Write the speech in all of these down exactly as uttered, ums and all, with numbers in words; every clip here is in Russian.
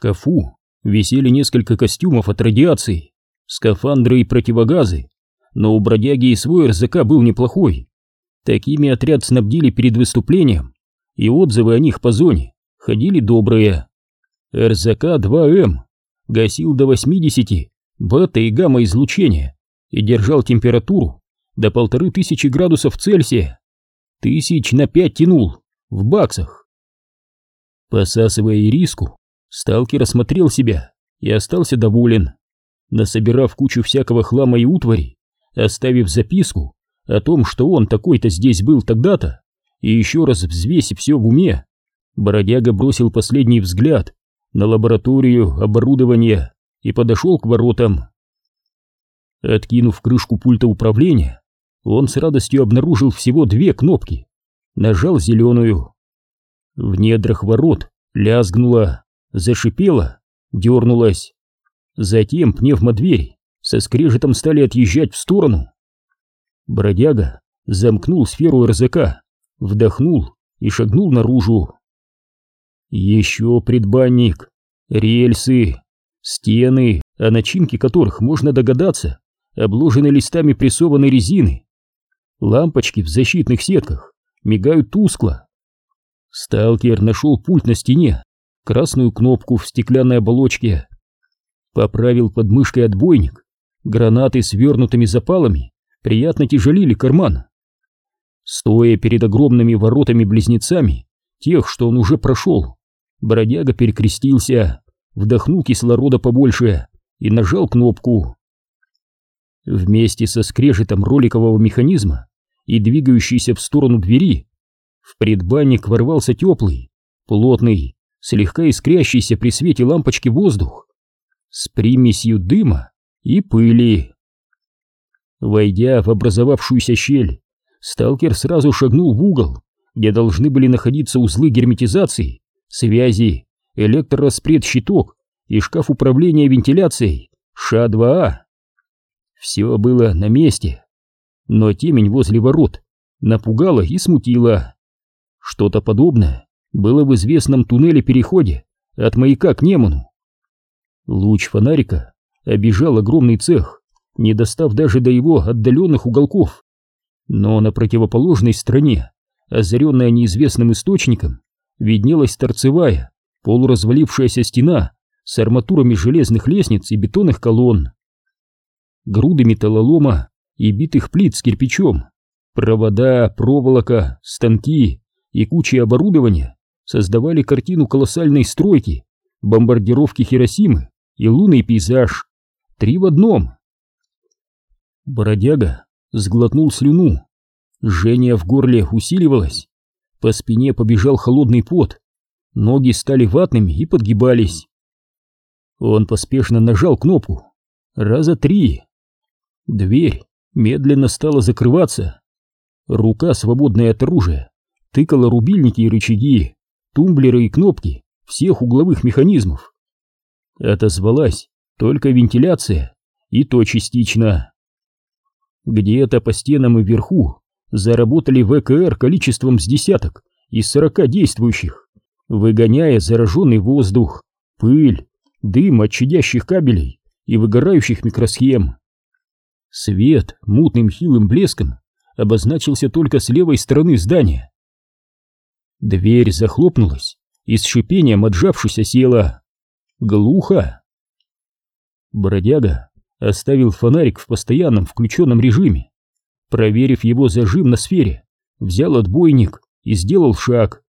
шкафу висели несколько костюмов от радиации, скафандры и противогазы, но у бродяги и свой РЗК был неплохой. Такими отряд снабдили перед выступлением, и отзывы о них по зоне ходили добрые. РЗК два эм гасил до восьмидесяти бета и гамма излучения и держал температуру до полторы тысячи градусов Цельсия. Тысяч на пять тянул, в баксах. Посасывая ириску, сталкер осмотрел себя и остался доволен. Насобирав кучу всякого хлама и утвари, оставив записку о том, что он такой-то здесь был тогда-то, и еще раз взвесив все в уме, бродяга бросил последний взгляд на лабораторию, оборудование и подошел к воротам. Откинув крышку пульта управления, он с радостью обнаружил всего две кнопки. Нажал зеленую. В недрах ворот лязгнуло, зашипело, дернулось. Затем пневмодвери со скрежетом стали отъезжать в сторону. Бродяга замкнул сферу РЗК, вдохнул и шагнул наружу. Еще предбанник, рельсы, стены, о начинке которых можно догадаться, обложены листами прессованной резины. Лампочки в защитных сетках мигают тускло. Сталкер нашел пульт на стене, красную кнопку в стеклянной оболочке. Поправил под мышкой отбойник. Гранаты с свернутыми запалами приятно тяжелили карман. Стоя перед огромными воротами-близнецами, тех, что он уже прошел, бродяга перекрестился, вдохнул кислорода побольше и нажал кнопку. Вместе со скрежетом роликового механизма и двигающейся в сторону двери в предбанник ворвался теплый, плотный, слегка искрящийся при свете лампочки воздух с примесью дыма и пыли. Войдя в образовавшуюся щель, сталкер сразу шагнул в угол, где должны были находиться узлы герметизации, связи, электрораспред-щиток и шкаф управления вентиляцией Ш два А. Все было на месте, но темень возле ворот напугала и смутила. Что-то подобное было в известном туннеле-переходе от маяка к Неману. Луч фонарика обежал огромный цех, не достав даже до его отдаленных уголков. Но на противоположной стороне, озаренная неизвестным источником, виднелась торцевая, полуразвалившаяся стена с арматурами железных лестниц и бетонных колонн. Груды металлолома и битых плит с кирпичом, провода, проволока, станки и куча оборудования создавали картину колоссальной стройки, бомбардировки Хиросимы и лунный пейзаж. Три в одном. Бродяга сглотнул слюну. Жжение в горле усиливалось. По спине побежал холодный пот. Ноги стали ватными и подгибались. Он поспешно нажал кнопку. Раза три. Дверь медленно стала закрываться. Рука, свободная от оружия, тыкала рубильники и рычаги, тумблеры и кнопки всех угловых механизмов. Отозвалась только вентиляция, и то частично. Где-то по стенам и вверху заработали ВКР количеством с десяток из сорока действующих, выгоняя зараженный воздух, пыль, дым от чадящих кабелей и выгорающих микросхем. Свет мутным хилым блеском обозначился только с левой стороны здания. Дверь захлопнулась и с шипением отжавшись села. Глухо. Бродяга оставил фонарик в постоянном включенном режиме. Проверив его зажим на сфере, взял отбойник и сделал шаг.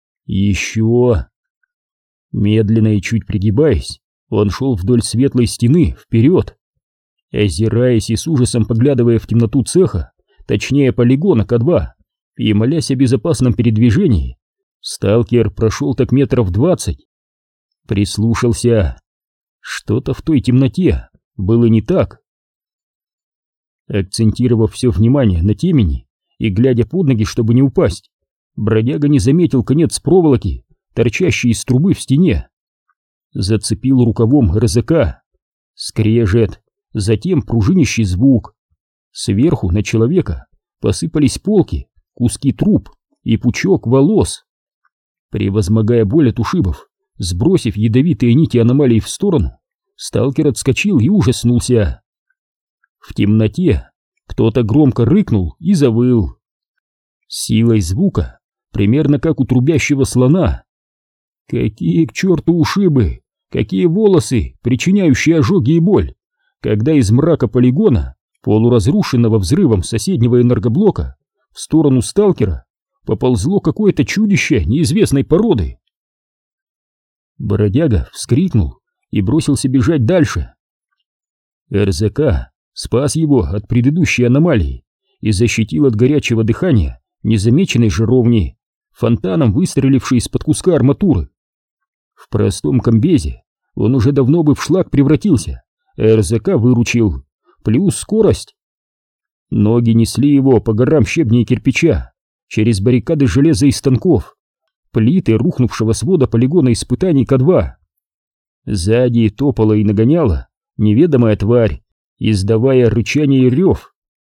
Еще. Медленно и чуть пригибаясь, он шел вдоль светлой стены вперед. Озираясь и с ужасом поглядывая в темноту цеха, точнее полигона К два, и молясь о безопасном передвижении, сталкер прошел так метров двадцать. Прислушался. Что-то в той темноте было не так. Акцентировав все внимание на темени и глядя под ноги, чтобы не упасть, бродяга не заметил конец проволоки, торчащий из трубы в стене. Зацепил рукавом РЗК. Скрежет, затем пружинящий звук. Сверху на человека посыпались полки, куски труб и пучок волос. Превозмогая боль от ушибов, Сбросив ядовитые нити аномалий в сторону, сталкер отскочил и ужаснулся. В темноте кто-то громко рыкнул и завыл. Силой звука, примерно как у трубящего слона. Какие к черту ушибы, какие волосы, причиняющие ожоги и боль, когда из мрака полигона, полуразрушенного взрывом соседнего энергоблока, в сторону сталкера поползло какое-то чудище неизвестной породы. Бродяга вскрикнул и бросился бежать дальше. эр зэ ка спас его от предыдущей аномалии и защитил от горячего дыхания незамеченной жировни, фонтаном выстрелившей из-под куска арматуры. В простом комбезе он уже давно бы в шлак превратился, а эр зэ ка выручил, плюс скорость. Ноги несли его по горам щебня и кирпича, через баррикады железа и станков, плиты рухнувшего свода полигона испытаний Ка два. Сзади топала и нагоняла неведомая тварь, издавая рычание и рев.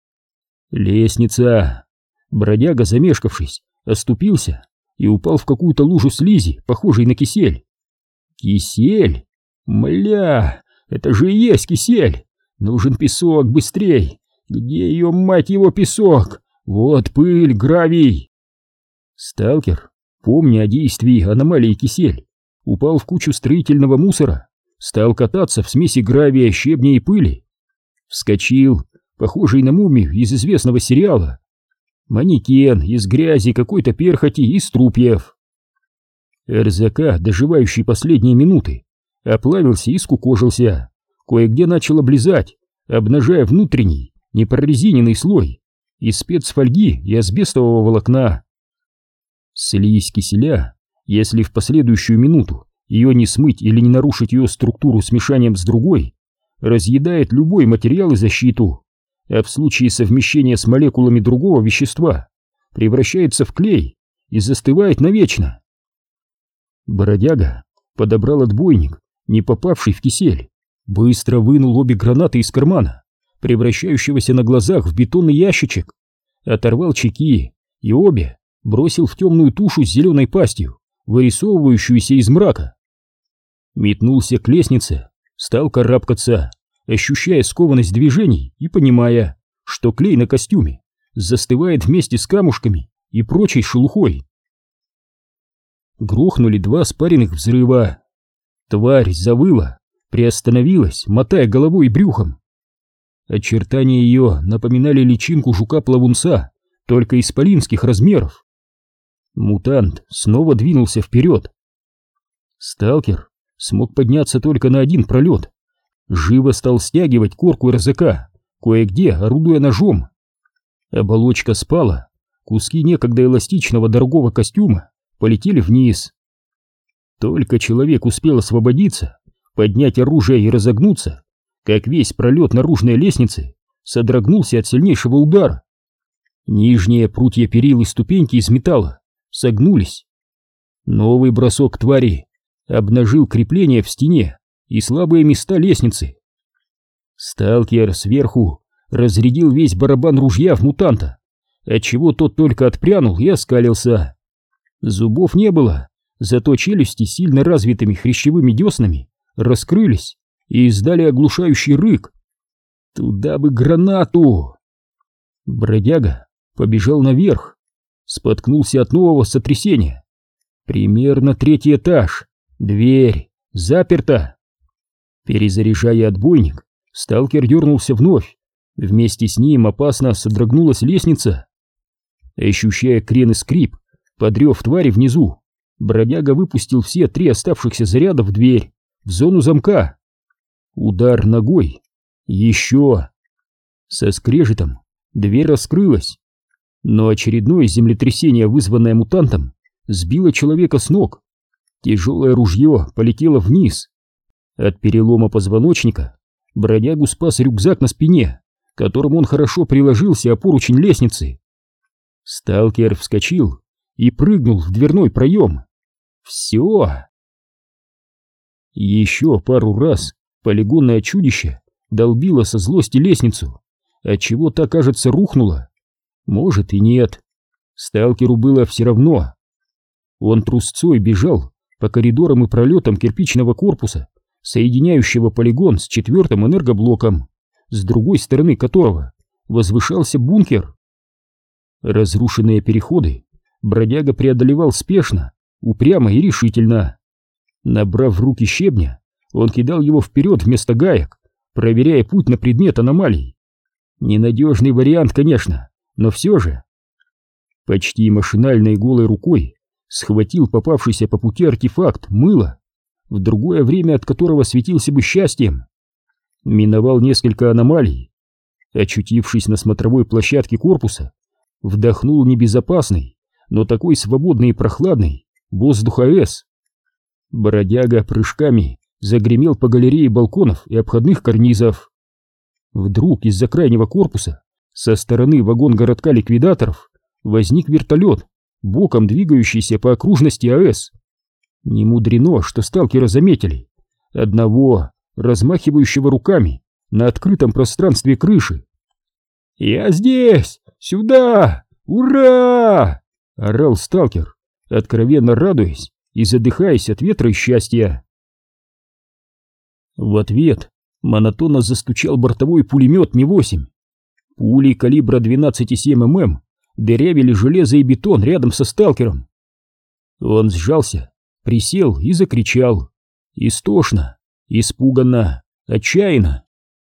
Лестница. Бродяга, замешкавшись, оступился и упал в какую-то лужу слизи, похожей на кисель. Кисель? Мля, это же и есть кисель! Нужен песок, быстрей! Где ее, мать его, песок? Вот пыль, гравий! Сталкер, помня о действии аномалии кисель, упал в кучу строительного мусора, стал кататься в смеси гравия, щебня и пыли. Вскочил, похожий на мумию из известного сериала. Манекен из грязи, какой-то перхоти и струпьев. эр зэ ка, доживающий последние минуты, оплавился и скукожился, кое-где начал облизать, обнажая внутренний, непрорезиненный слой из спецфольги и асбестового волокна. Слизь киселя, если в последующую минуту ее не смыть или не нарушить ее структуру смешанием с другой, разъедает любой материал и защиту, а в случае совмещения с молекулами другого вещества превращается в клей и застывает навечно. Бродяга подобрал отбойник, не попавший в кисель, быстро вынул обе гранаты из кармана, превращающегося на глазах в бетонный ящичек, оторвал чеки и обе бросил в темную тушу с зеленой пастью, вырисовывающуюся из мрака. Метнулся к лестнице, стал карабкаться, ощущая скованность движений и понимая, что клей на костюме застывает вместе с камушками и прочей шелухой. Грохнули два спаренных взрыва. Тварь завыла, приостановилась, мотая головой и брюхом. Очертания ее напоминали личинку жука-плавунца, только исполинских размеров. Мутант снова двинулся вперед. Сталкер смог подняться только на один пролет. Живо стал стягивать корку эр зэ ка, кое-где орудуя ножом. Оболочка спала, куски некогда эластичного дорогого костюма полетели вниз. Только человек успел освободиться, поднять оружие и разогнуться, как весь пролет наружной лестницы содрогнулся от сильнейшего удара. Нижние прутья перил и ступеньки из металла согнулись. Новый бросок твари обнажил крепления в стене и слабые места лестницы. Сталкер сверху разрядил весь барабан ружья в мутанта, отчего тот только отпрянул и оскалился. Зубов не было, зато челюсти сильно развитыми хрящевыми деснами раскрылись и издали оглушающий рык. Туда бы гранату! Бродяга побежал наверх, споткнулся от нового сотрясения. Примерно третий этаж, дверь заперта. Перезаряжая отбойник, сталкер дернулся вновь. Вместе с ним опасно содрогнулась лестница. Ощущая крен и скрип, под рев твари внизу, бродяга выпустил все три оставшихся заряда в дверь, в зону замка. Удар ногой. Еще. Со скрежетом дверь раскрылась. Но очередное землетрясение, вызванное мутантом, сбило человека с ног. Тяжелое ружье полетело вниз. От перелома позвоночника бродягу спас рюкзак на спине, которым он хорошо приложился о поручень лестницы. Сталкер вскочил и прыгнул в дверной проем. Все. Еще пару раз полигонное чудище долбило со злости лестницу, отчего та, кажется, рухнула. Может и нет. Сталкеру было все равно. Он трусцой бежал по коридорам и пролетам кирпичного корпуса, соединяющего полигон с четвертым энергоблоком, с другой стороны которого возвышался бункер. Разрушенные переходы бродяга преодолевал спешно, упрямо и решительно. Набрав в руки щебня, он кидал его вперед вместо гаек, проверяя путь на предмет аномалий. Ненадежный вариант, конечно, но все же. Почти машинальной голой рукой схватил попавшийся по пути артефакт мыло, в другое время от которого светился бы счастьем. Миновал несколько аномалий. Очутившись на смотровой площадке корпуса, вдохнул небезопасный, но такой свободный и прохладный воздух АЭС. Бродяга прыжками загремел по галерее балконов и обходных карнизов. Вдруг из-за крайнего корпуса, со стороны вагон-городка ликвидаторов, возник вертолет, боком двигающийся по окружности АЭС. Не мудрено, что сталкера заметили. Одного, размахивающего руками на открытом пространстве крыши. «Я здесь! Сюда! Ура!» — орал сталкер, откровенно радуясь и задыхаясь от ветра и счастья. В ответ монотонно застучал бортовой пулемет Ми восемь. Пули калибра двенадцать целых семь десятых мм дырявили железо и бетон рядом со сталкером. Он сжался, присел и закричал. Истошно, испуганно, отчаянно.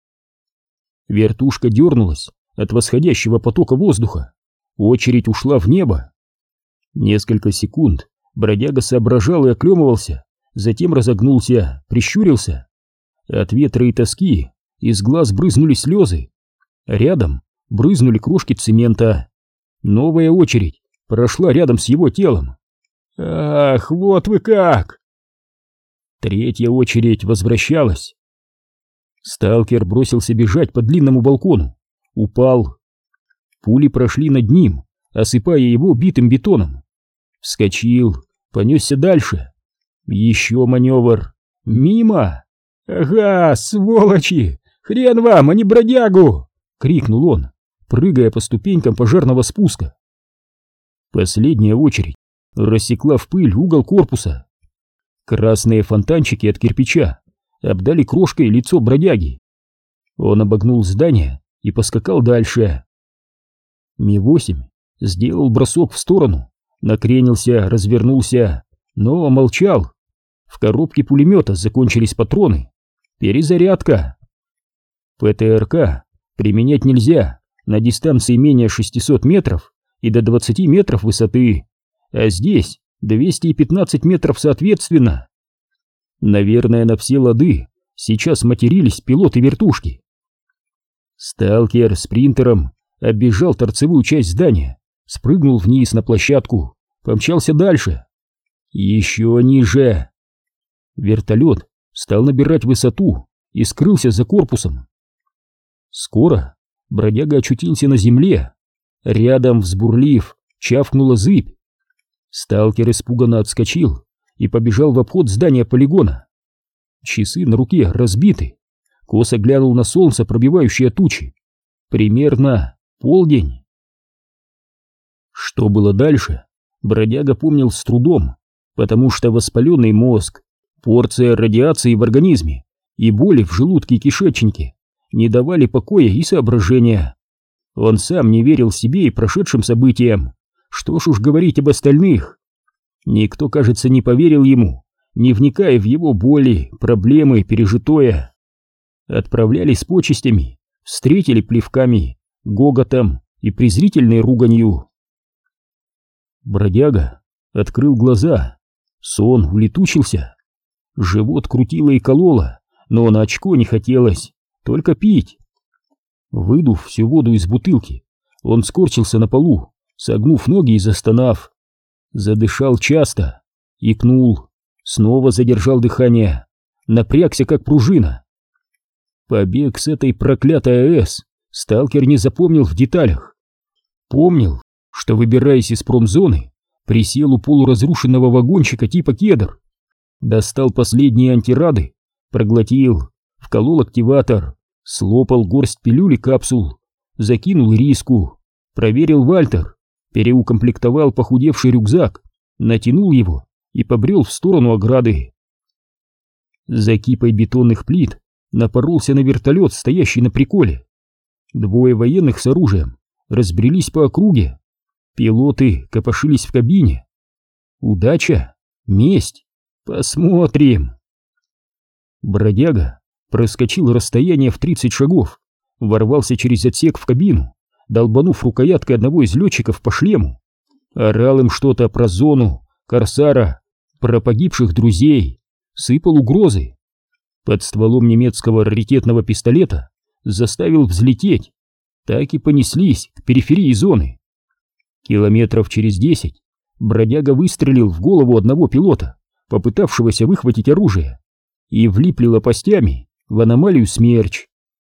Вертушка дернулась от восходящего потока воздуха. Очередь ушла в небо. Несколько секунд бродяга соображал и оклемывался, затем разогнулся, прищурился. От ветра и тоски из глаз брызнули слезы. Рядом брызнули крошки цемента. Новая очередь прошла рядом с его телом. «Ах, вот вы как!» Третья очередь возвращалась. Сталкер бросился бежать по длинному балкону. Упал. Пули прошли над ним, осыпая его битым бетоном. Вскочил, понесся дальше. Еще маневр. Мимо! «Ага, сволочи! Хрен вам, а не бродягу!» — крикнул он, прыгая по ступенькам пожарного спуска. Последняя очередь рассекла в пыль угол корпуса. Красные фонтанчики от кирпича обдали крошкой лицо бродяги. Он обогнул здание и поскакал дальше. Ми восемь сделал бросок в сторону, накренился, развернулся, но молчал. В коробке пулемета закончились патроны. Перезарядка. ПТРК применять нельзя на дистанции менее шестисот метров и до двадцати метров высоты, а здесь двести пятнадцать метров соответственно. Наверное, на все лады сейчас матерились пилоты вертушки. Сталкер спринтером оббежал торцевую часть здания, спрыгнул вниз на площадку, помчался дальше. Еще ниже. Вертолет стал набирать высоту и скрылся за корпусом. Скоро бродяга очутился на земле. Рядом, взбурлив, чавкнула зыбь. Сталкер испуганно отскочил и побежал в обход здания полигона. Часы на руке разбиты. Косо глянул на солнце, пробивающее тучи. Примерно полдень. Что было дальше, бродяга помнил с трудом, потому что воспаленный мозг, порция радиации в организме и боли в желудке и кишечнике не давали покоя и соображения. Он сам не верил себе и прошедшим событиям. Что ж уж говорить об остальных. Никто, кажется, не поверил ему, не вникая в его боли, проблемы, пережитое. Отправляли с почестями, встретили плевками, гоготом и презрительной руганью. Бродяга открыл глаза. Сон улетучился. Живот крутило и кололо, но на очко не хотелось, только пить. Выдув всю воду из бутылки, он скорчился на полу, согнув ноги и застонав. Задышал часто, икнул, снова задержал дыхание, напрягся как пружина. Побег с этой проклятой АЭС сталкер не запомнил в деталях. Помнил, что, выбираясь из промзоны, присел у полуразрушенного вагончика типа кедр, достал последние антирады, проглотил, вколол активатор, слопал горсть пилюли капсул, закинул ириску, проверил Вальтер, переукомплектовал похудевший рюкзак, натянул его и побрел в сторону ограды. За кипой бетонных плит напоролся на вертолет, стоящий на приколе. Двое военных с оружием разбрелись по округе. Пилоты копошились в кабине. Удача? Месть? Посмотрим. Бродяга проскочил расстояние в тридцать шагов, ворвался через отсек в кабину, долбанув рукояткой одного из летчиков по шлему. Орал им что-то про зону, корсара, про погибших друзей, сыпал угрозы. Под стволом немецкого раритетного пистолета заставил взлететь. Так и понеслись к периферии зоны. Километров через десять бродяга выстрелил в голову одного пилота, попытавшегося выхватить оружие, и влипли лопастями в аномалию Смерч.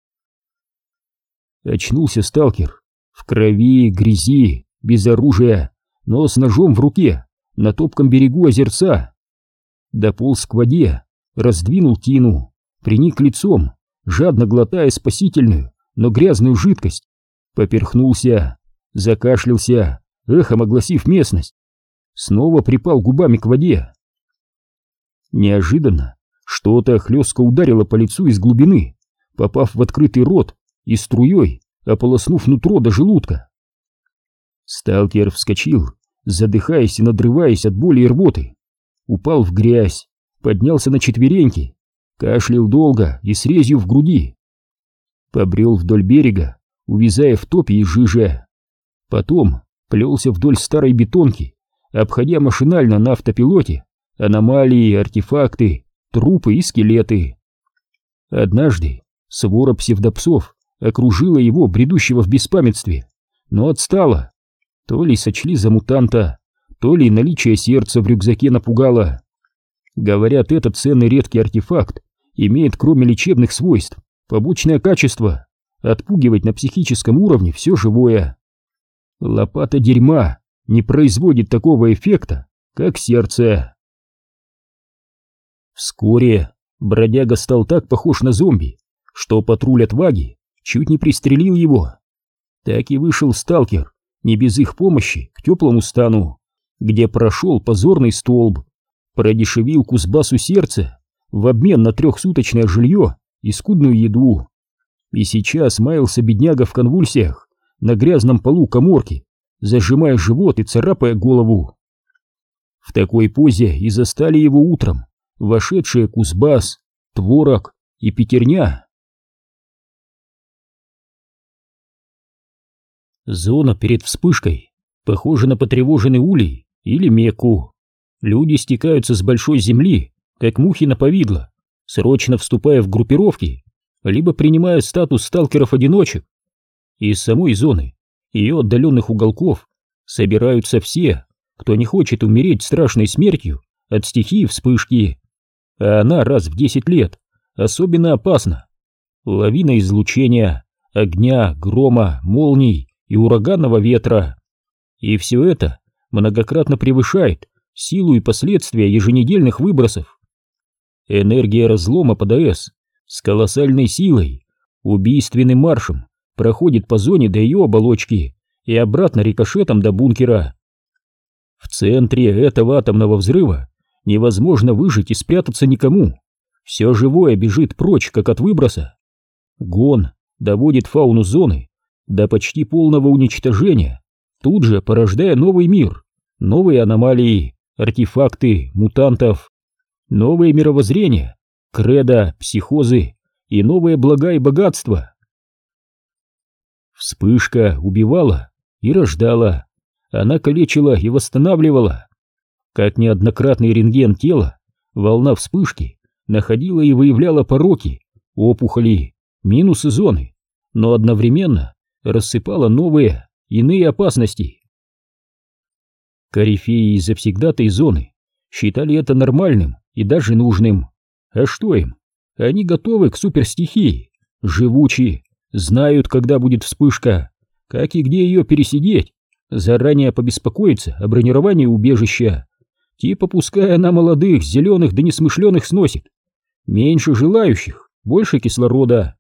Очнулся сталкер в крови, грязи, без оружия, но с ножом в руке, на топком берегу озерца. Дополз к воде, раздвинул тину, приник лицом, жадно глотая спасительную, но грязную жидкость, поперхнулся, закашлялся, эхом огласив местность, снова припал губами к воде. Неожиданно что-то хлестко ударило по лицу из глубины, попав в открытый рот и струей ополоснув нутро до желудка. Сталкер вскочил, задыхаясь и надрываясь от боли и рвоты, упал в грязь, поднялся на четвереньки, кашлял долго и с резью в груди. Побрел вдоль берега, увязая в топе и жиже. Потом плелся вдоль старой бетонки, обходя машинально на автопилоте аномалии, артефакты, трупы и скелеты. Однажды свора псевдопсов окружила его, бредущего в беспамятстве, но отстала. То ли сочли за мутанта, то ли наличие сердца в рюкзаке напугало. Говорят, этот ценный редкий артефакт имеет, кроме лечебных свойств, побочное качество — отпугивать на психическом уровне все живое. Лопата дерьма не производит такого эффекта, как сердце. Вскоре бродяга стал так похож на зомби, что патруль отваги чуть не пристрелил его. Так и вышел сталкер, не без их помощи, к теплому стану, где прошел позорный столб, продешевил Кузбассу сердце в обмен на трехсуточное жилье и скудную еду. И сейчас маялся бедняга в конвульсиях на грязном полу каморки, зажимая живот и царапая голову. В такой позе и застали его утром вошедшие Кузбасс, Творог и Петерня. Зона перед вспышкой похожа на потревоженный улей или Мекку. Люди стекаются с большой земли, как мухи на повидло, срочно вступая в группировки, либо принимая статус сталкеров-одиночек. Из самой зоны, ее отдаленных уголков, собираются все, кто не хочет умереть страшной смертью от стихии вспышки. А она раз в десять лет особенно опасна. Лавина излучения, огня, грома, молний и ураганного ветра. И все это многократно превышает силу и последствия еженедельных выбросов. Энергия разлома под АЭС с колоссальной силой, убийственным маршем проходит по зоне до ее оболочки и обратно рикошетом до бункера. В центре этого атомного взрыва невозможно выжить и спрятаться никому. Все живое бежит прочь, как от выброса. Гон доводит фауну зоны до почти полного уничтожения, тут же порождая новый мир, новые аномалии, артефакты, мутантов, новые мировоззрения, кредо, психозы и новые блага и богатства. Вспышка убивала и рождала, она калечила и восстанавливала. Как неоднократный рентген тела, волна вспышки находила и выявляла пороки, опухоли, минусы зоны, но одновременно рассыпала новые, иные опасности. Корифеи и завсегдатай зоны считали это нормальным и даже нужным. А что им? Они готовы к суперстихии, живучи, знают, когда будет вспышка, как и где ее пересидеть, заранее побеспокоиться о бронировании убежища. Типа пускай она молодых, зеленых да несмышленых сносит. Меньше желающих, больше кислорода.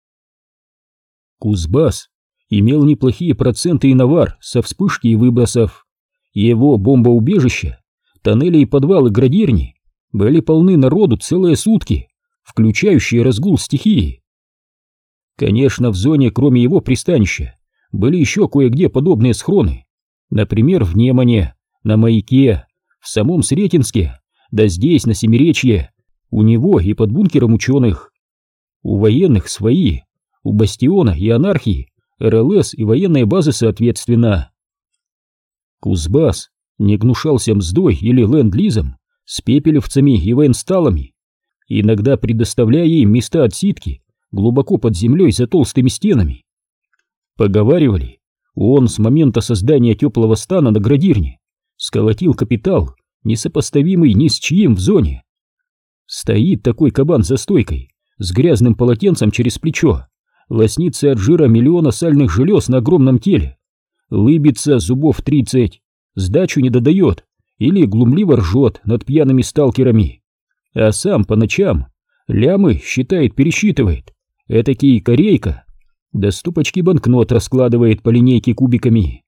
Кузбасс имел неплохие проценты иновар со вспышки и выбросов. Его бомбоубежище тоннели и подвалы градирни были полны народу целые сутки, включающие разгул стихии. Конечно, в зоне, кроме его пристанища, были еще кое-где подобные схроны. Например, в Немане, на Маяке, в самом Сретенске, да здесь, на Семиречье, у него и под бункером ученых. У военных свои, у Бастиона и Анархии, эр эл эс и военные базы соответственно. Кузбасс не гнушался мздой или ленд-лизом с пепелевцами и военсталами, иногда предоставляя им места отсидки глубоко под землей за толстыми стенами. Поговаривали, он с момента создания теплого стана на градирне сколотил капитал, несопоставимый ни с чьим в зоне. Стоит такой кабан за стойкой, с грязным полотенцем через плечо, лоснится от жира миллиона сальных желез на огромном теле, лыбится зубов тридцать, сдачу не додает или глумливо ржет над пьяными сталкерами, а сам по ночам лямы считает-пересчитывает, этакий корейка, до стопочки банкнот раскладывает по линейке кубиками.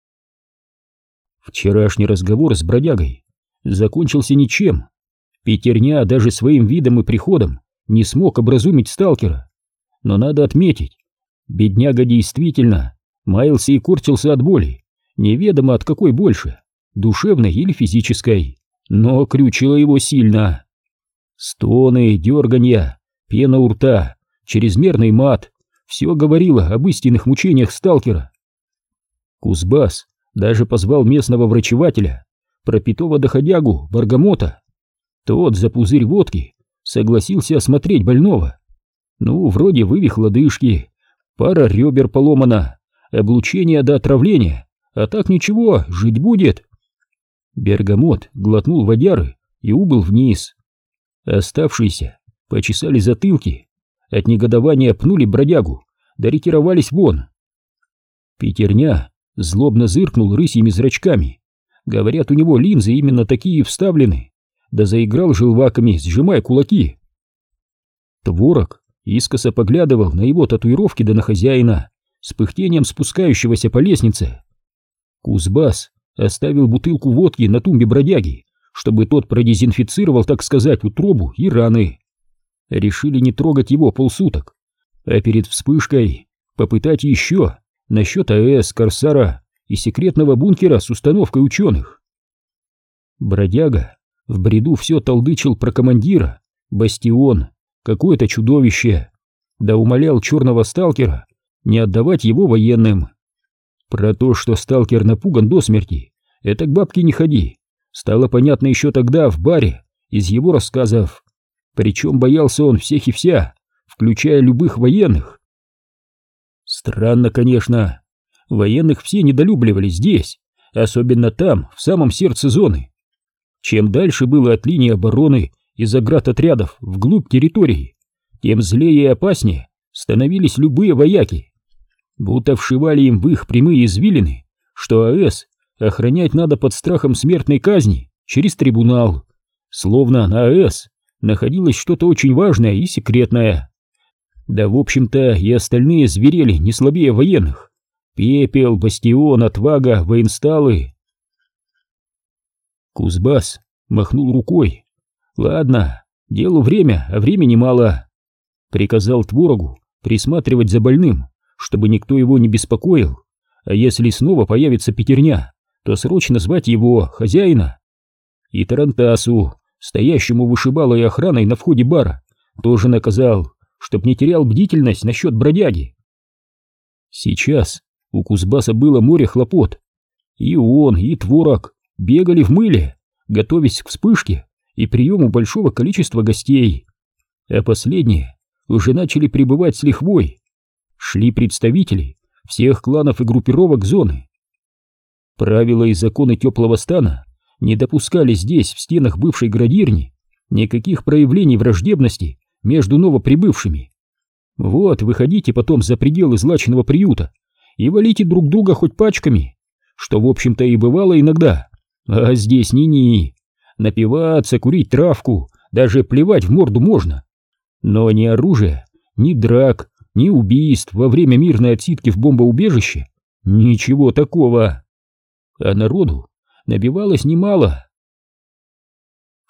Вчерашний разговор с бродягой закончился ничем. Пятерня даже своим видом и приходом не смог образумить сталкера. Но надо отметить, бедняга действительно маялся и корчился от боли, неведомо от какой больше, душевной или физической, но крючило его сильно. Стоны, дерганья, пена у рта, чрезмерный мат — все говорило об истинных мучениях сталкера. Кузбасс даже позвал местного врачевателя, пропитого доходягу Баргамота. Тот за пузырь водки согласился осмотреть больного. Ну, вроде вывих лодыжки, пара ребер поломана, облучение до отравления, а так ничего, жить будет. Бергамот глотнул водяры и убыл вниз. Оставшиеся почесали затылки, от негодования пнули бродягу, да ретировались вон. Пятерня злобно зыркнул рысьими зрачками. Говорят, у него линзы именно такие вставлены, да заиграл желваками, сжимая кулаки. Творог искоса поглядывал на его татуировки да на хозяина, с пыхтением спускающегося по лестнице. Кузбасс оставил бутылку водки на тумбе бродяги, чтобы тот продезинфицировал, так сказать, утробу и раны. Решили не трогать его полсуток, а перед вспышкой попытать еще насчет а эс, Корсара и секретного бункера с установкой ученых. Бродяга в бреду все толдычил про командира, Бастион, какое-то чудовище, да умолял черного сталкера не отдавать его военным. Про то, что сталкер напуган до смерти, это к бабке не ходи, стало понятно еще тогда в баре из его рассказов. Причем боялся он всех и вся, включая любых военных. Странно, конечно, военных все недолюбливали здесь, особенно там, в самом сердце зоны. Чем дальше было от линии обороны и заградотрядов вглубь территории, тем злее и опаснее становились любые вояки. Будто вшивали им в их прямые извилины, что а эс охранять надо под страхом смертной казни через трибунал, словно на а эс находилось что-то очень важное и секретное. Да, в общем-то, и остальные зверели не слабее военных. Пепел, Бастион, Отвага, военсталы. Кузбасс махнул рукой. Ладно, делу время, а времени мало. Приказал Творогу присматривать за больным, чтобы никто его не беспокоил, а если снова появится пятерня, то срочно звать его, хозяина. И Тарантасу, стоящему вышибалой охраной на входе бара, тоже наказал, чтоб не терял бдительность насчет бродяги. Сейчас у Кузбасса было море хлопот. И он, и Творог бегали в мыле, готовясь к вспышке и приему большого количества гостей. А последние уже начали прибывать с лихвой. Шли представители всех кланов и группировок зоны. Правила и законы теплого стана не допускали здесь, в стенах бывшей градирни, никаких проявлений враждебности между новоприбывшими. Вот, выходите потом за пределы злачного приюта и валите друг друга хоть пачками, что, в общем-то, и бывало иногда. А здесь ни-ни. Напиваться, курить травку, даже плевать в морду можно. Но ни оружия, ни драк, ни убийств во время мирной отсидки в бомбоубежище, ничего такого. А народу набивалось немало.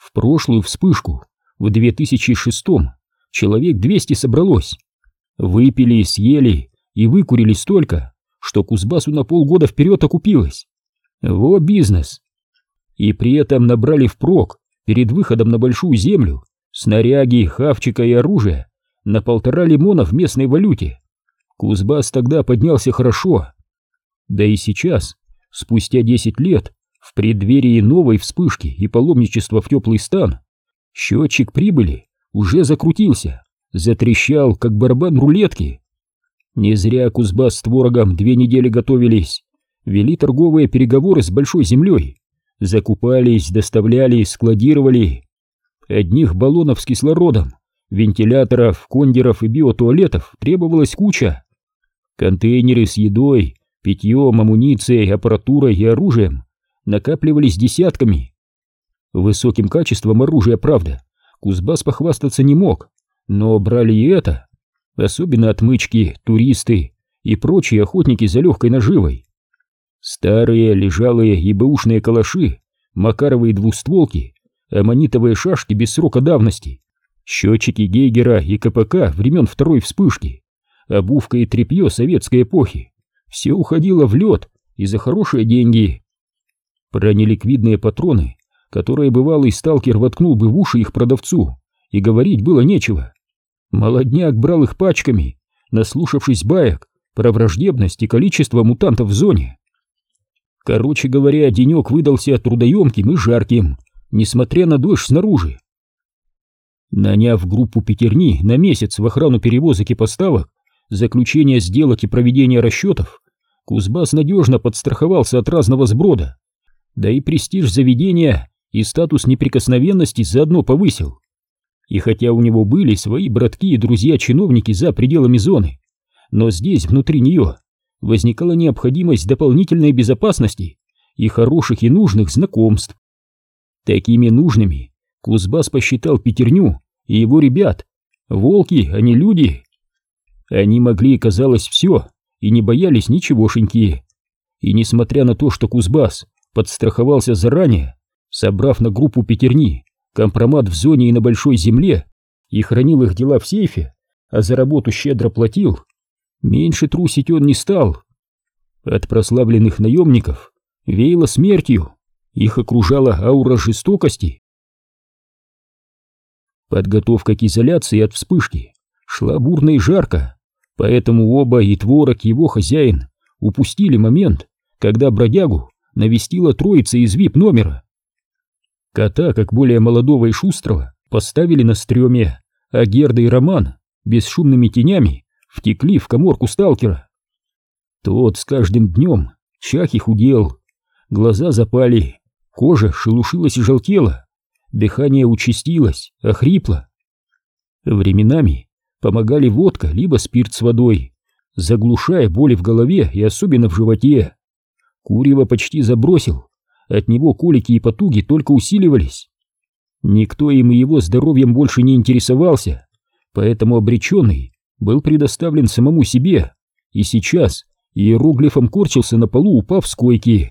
В прошлую вспышку, в две тысячи шестом, человек двести собралось. Выпили, съели и выкурили столько, что Кузбассу на полгода вперед окупилось. Во бизнес! И при этом набрали впрок перед выходом на большую землю снаряги, хавчика и оружие на полтора лимона в местной валюте. Кузбасс тогда поднялся хорошо. Да и сейчас, спустя десять лет, в преддверии новой вспышки и паломничества в теплый стан, счетчик прибыли уже закрутился, затрещал, как барабан рулетки. Не зря Кузбасс с творогом две недели готовились, вели торговые переговоры с большой землей, закупались, доставляли, складировали. Одних баллонов с кислородом, вентиляторов, кондеров и биотуалетов требовалась куча. Контейнеры с едой, питьем, амуницией, аппаратурой и оружием накапливались десятками. Высоким качеством оружия, правда, Кузбасс похвастаться не мог, но брали и это, особенно отмычки, туристы и прочие охотники за легкой наживой. Старые, лежалые и бэушные калаши, макаровые двустволки, аммонитовые шашки без срока давности, счетчики Гейгера и КПК времен второй вспышки, обувка и тряпье советской эпохи — все уходило в лед и за хорошие деньги. Про неликвидные патроны, которые бывалый сталкер воткнул бы в уши их продавцу, и говорить было нечего. Молодняк брал их пачками, наслушавшись баек про враждебность и количество мутантов в зоне. Короче говоря, денек выдался трудоемким и жарким, несмотря на дождь снаружи. Наняв группу пятерни на месяц в охрану перевозок и поставок, заключение сделок и проведения расчетов, Кузбасс надежно подстраховался от разного сброда, да и престиж заведения и статус неприкосновенности заодно повысил. И хотя у него были свои братки и друзья-чиновники за пределами зоны, но здесь, внутри нее, возникала необходимость дополнительной безопасности и хороших и нужных знакомств. Такими нужными Кузбасс посчитал пятерню и его ребят. Волки, а не люди. Они могли, казалось, все и не боялись ничегошеньки. И несмотря на то, что Кузбасс подстраховался заранее, собрав на группу пятерни компромат в зоне и на большой земле и хранил их дела в сейфе, а за работу щедро платил, меньше трусить он не стал. От прославленных наемников веяло смертью, их окружала аура жестокости. Подготовка к изоляции от вспышки шла бурно и жарко, поэтому оба, и Творог, и его хозяин, упустили момент, когда бродягу навестила троица из вип-номера. Кота, как более молодого и шустрого, поставили на стреме, а Герда и Роман бесшумными тенями втекли в каморку сталкера. Тот с каждым днем чах и худел, глаза запали, кожа шелушилась и желтела, дыхание участилось, охрипло. Временами помогали водка либо спирт с водой, заглушая боли в голове и особенно в животе. Курево почти забросил, от него колики и потуги только усиливались. Никто им и его здоровьем больше не интересовался, поэтому обреченный был предоставлен самому себе, и сейчас иероглифом корчился на полу, упав с койки.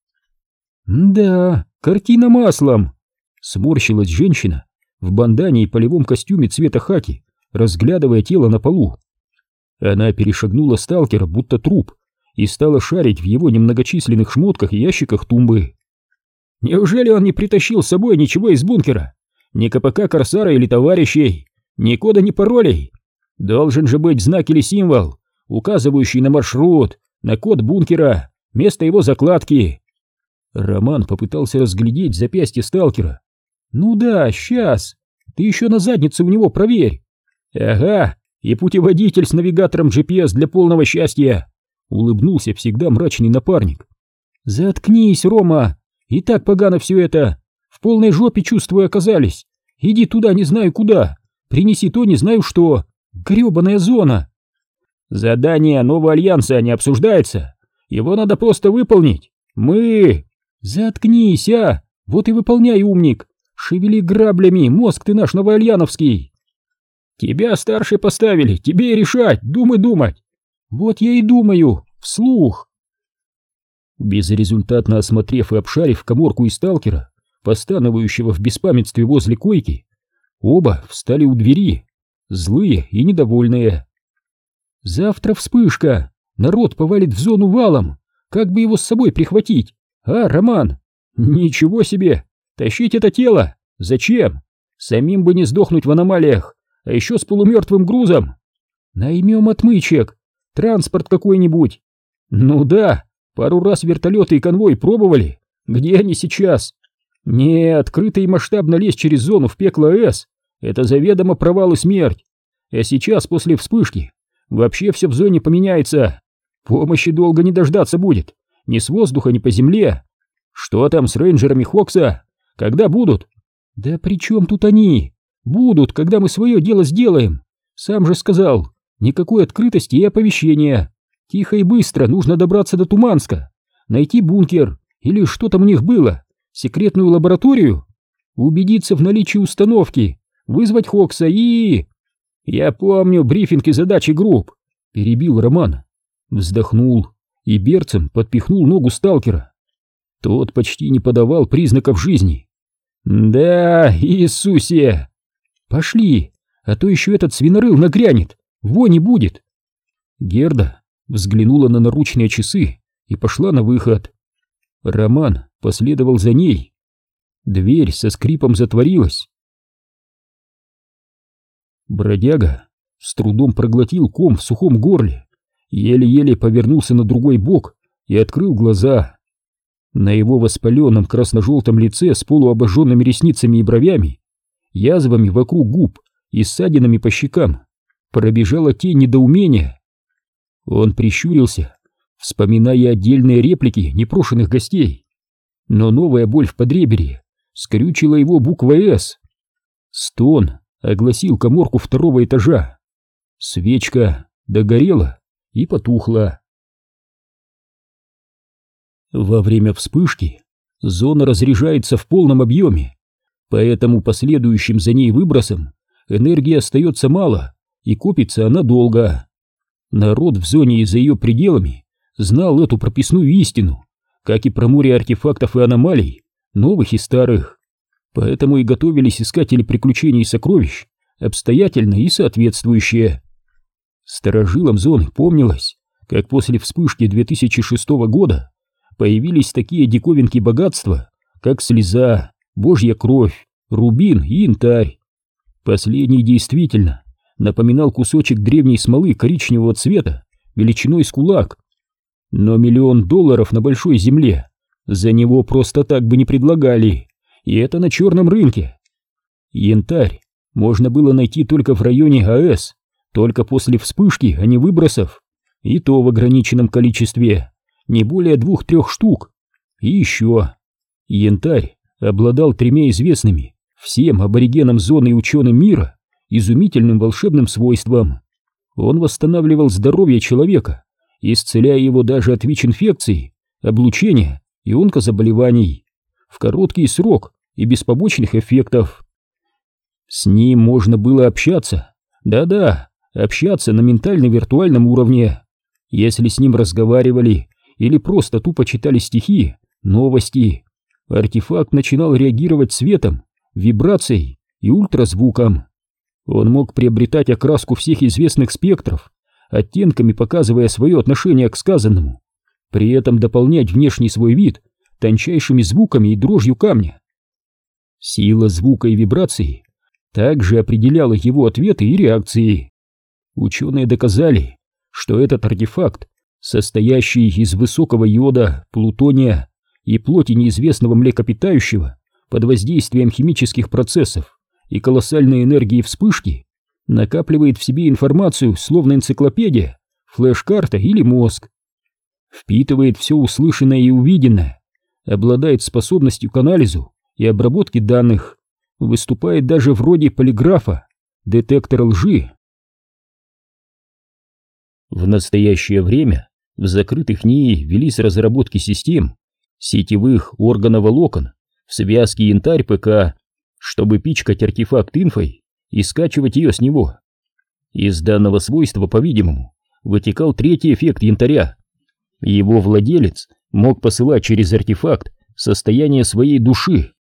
«Да, картина маслом!» — сморщилась женщина в бандане и полевом костюме цвета хаки, разглядывая тело на полу. Она перешагнула сталкера, будто труп, и стала шарить в его немногочисленных шмотках и ящиках тумбы. «Неужели он не притащил с собой ничего из бункера? Ни КПК Корсара или товарищей, ни кода, ни паролей? Должен же быть знак или символ, указывающий на маршрут, на код бункера, место его закладки». Роман попытался разглядеть запястье сталкера. «Ну да, сейчас. Ты еще на задницу у него проверь». «Ага, и путеводитель с навигатором джи пи эс для полного счастья», — улыбнулся всегда мрачный напарник. «Заткнись, Рома, и так погано все это. В полной жопе, чувствую, оказались. Иди туда, не знаю куда. Принеси то, не знаю что. Гребаная зона». «Задание нового альянса не обсуждается. Его надо просто выполнить. Мы...» «Заткнись, а! Вот и выполняй, умник! Шевели граблями, мозг ты наш новоальяновский!» «Тебя старшие поставили, тебе и решать, думай думать!» «Вот я и думаю, вслух!» Безрезультатно осмотрев и обшарив каморку и сталкера, постановающего в беспамятстве возле койки, оба встали у двери, злые и недовольные. «Завтра вспышка! Народ повалит в зону валом! Как бы его с собой прихватить? А, Роман? Ничего себе! Тащить это тело? Зачем? Самим бы не сдохнуть в аномалиях, а еще с полумертвым грузом! Наймем отмычек, транспорт какой-нибудь! Ну да, пару раз вертолеты и конвой пробовали. Где они сейчас? Не, открыто и масштабно лезть через зону в пекло С — это заведомо провал и смерть. А сейчас, после вспышки, вообще все в зоне поменяется. Помощи долго не дождаться будет. Ни с воздуха, ни по земле. Что там с рейнджерами Хокса? Когда будут? Да при чем тут они? Будут, когда мы свое дело сделаем. Сам же сказал, никакой открытости и оповещения. Тихо и быстро нужно добраться до Туманска. Найти бункер, или что там у них было, секретную лабораторию. Убедиться в наличии установки. Вызвать Хокса и... Я помню брифинг и задачи групп. Перебил Роман. Вздохнул и берцем подпихнул ногу сталкера. Тот почти не подавал признаков жизни. Да, Иисусе! Пошли, а то еще этот свинорыл нагрянет, вони будет. Герда взглянула на наручные часы и пошла на выход. Роман последовал за ней. Дверь со скрипом затворилась. Бродяга с трудом проглотил ком в сухом горле, еле-еле повернулся на другой бок и открыл глаза. На его воспаленном красно-желтом лице с полуобожженными ресницами и бровями, язвами вокруг губ и ссадинами по щекам пробежала тень недоумения. Он прищурился, вспоминая отдельные реплики непрошенных гостей, но новая боль в подреберье скрючила его буква «С». Стон огласил каморку второго этажа. Свечка догорела и потухла. Во время вспышки зона разряжается в полном объеме, поэтому последующим за ней выбросом энергии остается мало и копится она долго. Народ в зоне и за ее пределами знал эту прописную истину, как и про море артефактов и аномалий, новых и старых. Поэтому и готовились искатели приключений и сокровищ обстоятельно и соответствующие. Старожилам зоны помнилось, как после вспышки две тысячи шестого года появились такие диковинки богатства, как слеза, божья кровь, рубин и янтарь. Последний действительно напоминал кусочек древней смолы коричневого цвета величиной с кулак. Но миллион долларов на большой земле за него просто так бы не предлагали, и это на черном рынке. Янтарь можно было найти только в районе АЭС, только после вспышки, а не выбросов, и то в ограниченном количестве, не более двух-трех штук. И еще, янтарь обладал тремя известными всем аборигенам зоны и ученым мира изумительным волшебным свойством. Он восстанавливал здоровье человека, исцеляя его даже от ВИЧ-инфекций, облучения и онкозаболеваний в короткий срок и без побочных эффектов. С ним можно было общаться, да-да, общаться на ментально-виртуальном уровне. Если с ним разговаривали или просто тупо читали стихи, новости, артефакт начинал реагировать светом, вибрацией и ультразвуком. Он мог приобретать окраску всех известных спектров, оттенками показывая свое отношение к сказанному, при этом дополнять внешний свой вид тончайшими звуками и дрожью камня. Сила звука и вибрации также определяла его ответы и реакции. Ученые доказали, что этот артефакт, состоящий из высокого йода, плутония и плоти неизвестного млекопитающего под воздействием химических процессов и колоссальной энергии вспышки, накапливает в себе информацию, словно энциклопедия, флеш-карта или мозг. Впитывает все услышанное и увиденное, обладает способностью к анализу и обработке данных, выступает даже вроде полиграфа, детектора лжи. В настоящее время в закрытых НИИ велись разработки систем сетевых органоволокон в связке янтарь-ПК, чтобы пичкать артефакт инфой и скачивать ее с него. Из данного свойства, по-видимому, вытекал третий эффект янтаря. Его владелец мог посылать через артефакт состояние своей души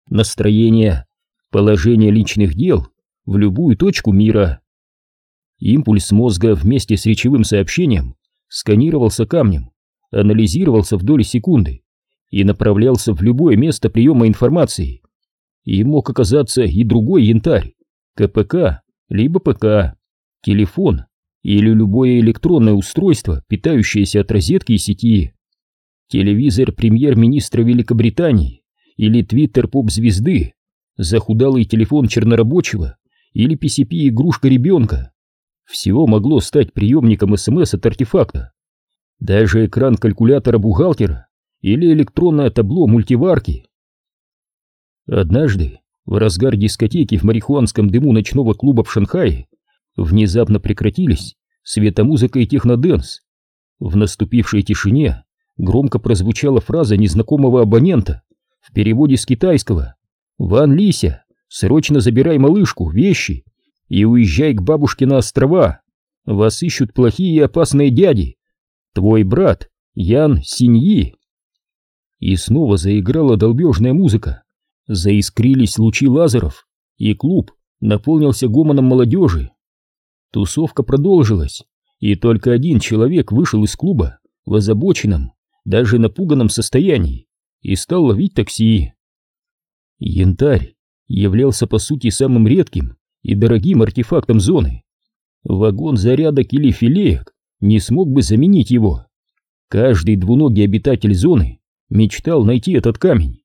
настроение, положение личных дел в любую точку мира. Импульс мозга вместе с речевым сообщением сканировался камнем, анализировался в доли секунды и направлялся в любое место приема информации. И мог оказаться и другой янтарь, КПК, либо ПК, телефон или любое электронное устройство, питающееся от розетки и сети, телевизор премьер-министра Великобритании или твиттер поп-звезды, захудалый телефон чернорабочего или пи си пи-игрушка ребенка. Все могло стать приемником СМС от артефакта. Даже экран калькулятора бухгалтера или электронное табло мультиварки. Однажды, в разгар дискотеки в марихуанском дыму ночного клуба в Шанхае, внезапно прекратились светомузыка и технодэнс. В наступившей тишине громко прозвучала фраза незнакомого абонента в переводе с китайского: «Ван Лися, срочно забирай малышку, вещи и уезжай к бабушке на острова. Вас ищут плохие и опасные дяди. Твой брат Ян Синьи». И снова заиграла долбежная музыка, заискрились лучи лазеров, и клуб наполнился гомоном молодежи. Тусовка продолжилась, и только один человек вышел из клуба в озабоченном, даже напуганном состоянии и стал ловить такси. Янтарь являлся по сути самым редким и дорогим артефактом зоны. Вагон зарядок или филеек не смог бы заменить его. Каждый двуногий обитатель зоны мечтал найти этот камень.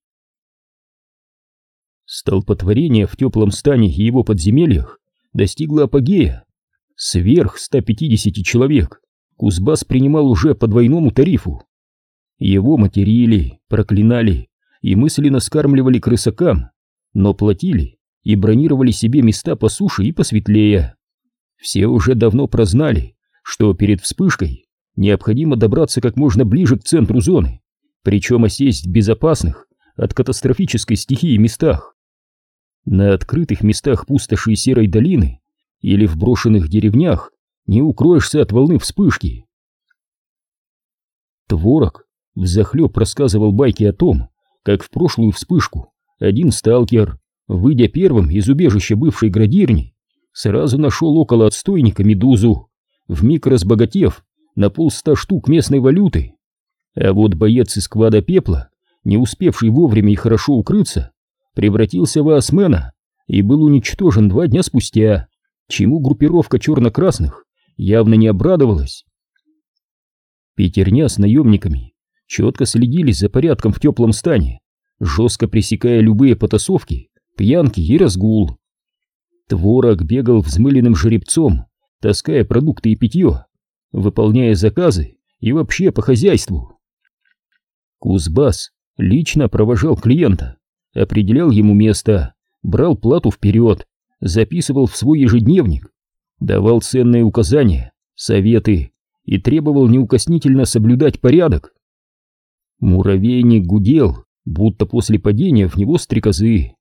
Столпотворение в теплом стане и его подземельях достигло апогея. Сверх ста пятидесяти человек Кузбасс принимал уже по двойному тарифу. Его материли, проклинали и мысленно скармливали крысакам, но платили и бронировали себе места по суше и посветлее. Все уже давно прознали, что перед вспышкой необходимо добраться как можно ближе к центру зоны, причем осесть в безопасных от катастрофической стихии местах. На открытых местах пустоши и серой долины или в брошенных деревнях не укроешься от волны вспышки. Творог взахлеб рассказывал байки о том, как в прошлую вспышку один сталкер, выйдя первым из убежища бывшей градирни, сразу нашел около отстойника медузу, вмиг разбогатев на полста штук местной валюты. А вот боец из квада пепла, не успевший вовремя и хорошо укрыться, превратился в асмена и был уничтожен два дня спустя, чему группировка черно-красных явно не обрадовалась. Пятерня с наемниками четко следили за порядком в теплом стане, жестко пресекая любые потасовки, пьянки и разгул. Творог бегал взмыленным жеребцом, таская продукты и питье, выполняя заказы и вообще по хозяйству. Кузбасс лично провожал клиента, определял ему место, брал плату вперед, записывал в свой ежедневник, давал ценные указания, советы и требовал неукоснительно соблюдать порядок. Муравейник гудел, будто после падения в него стрекозы.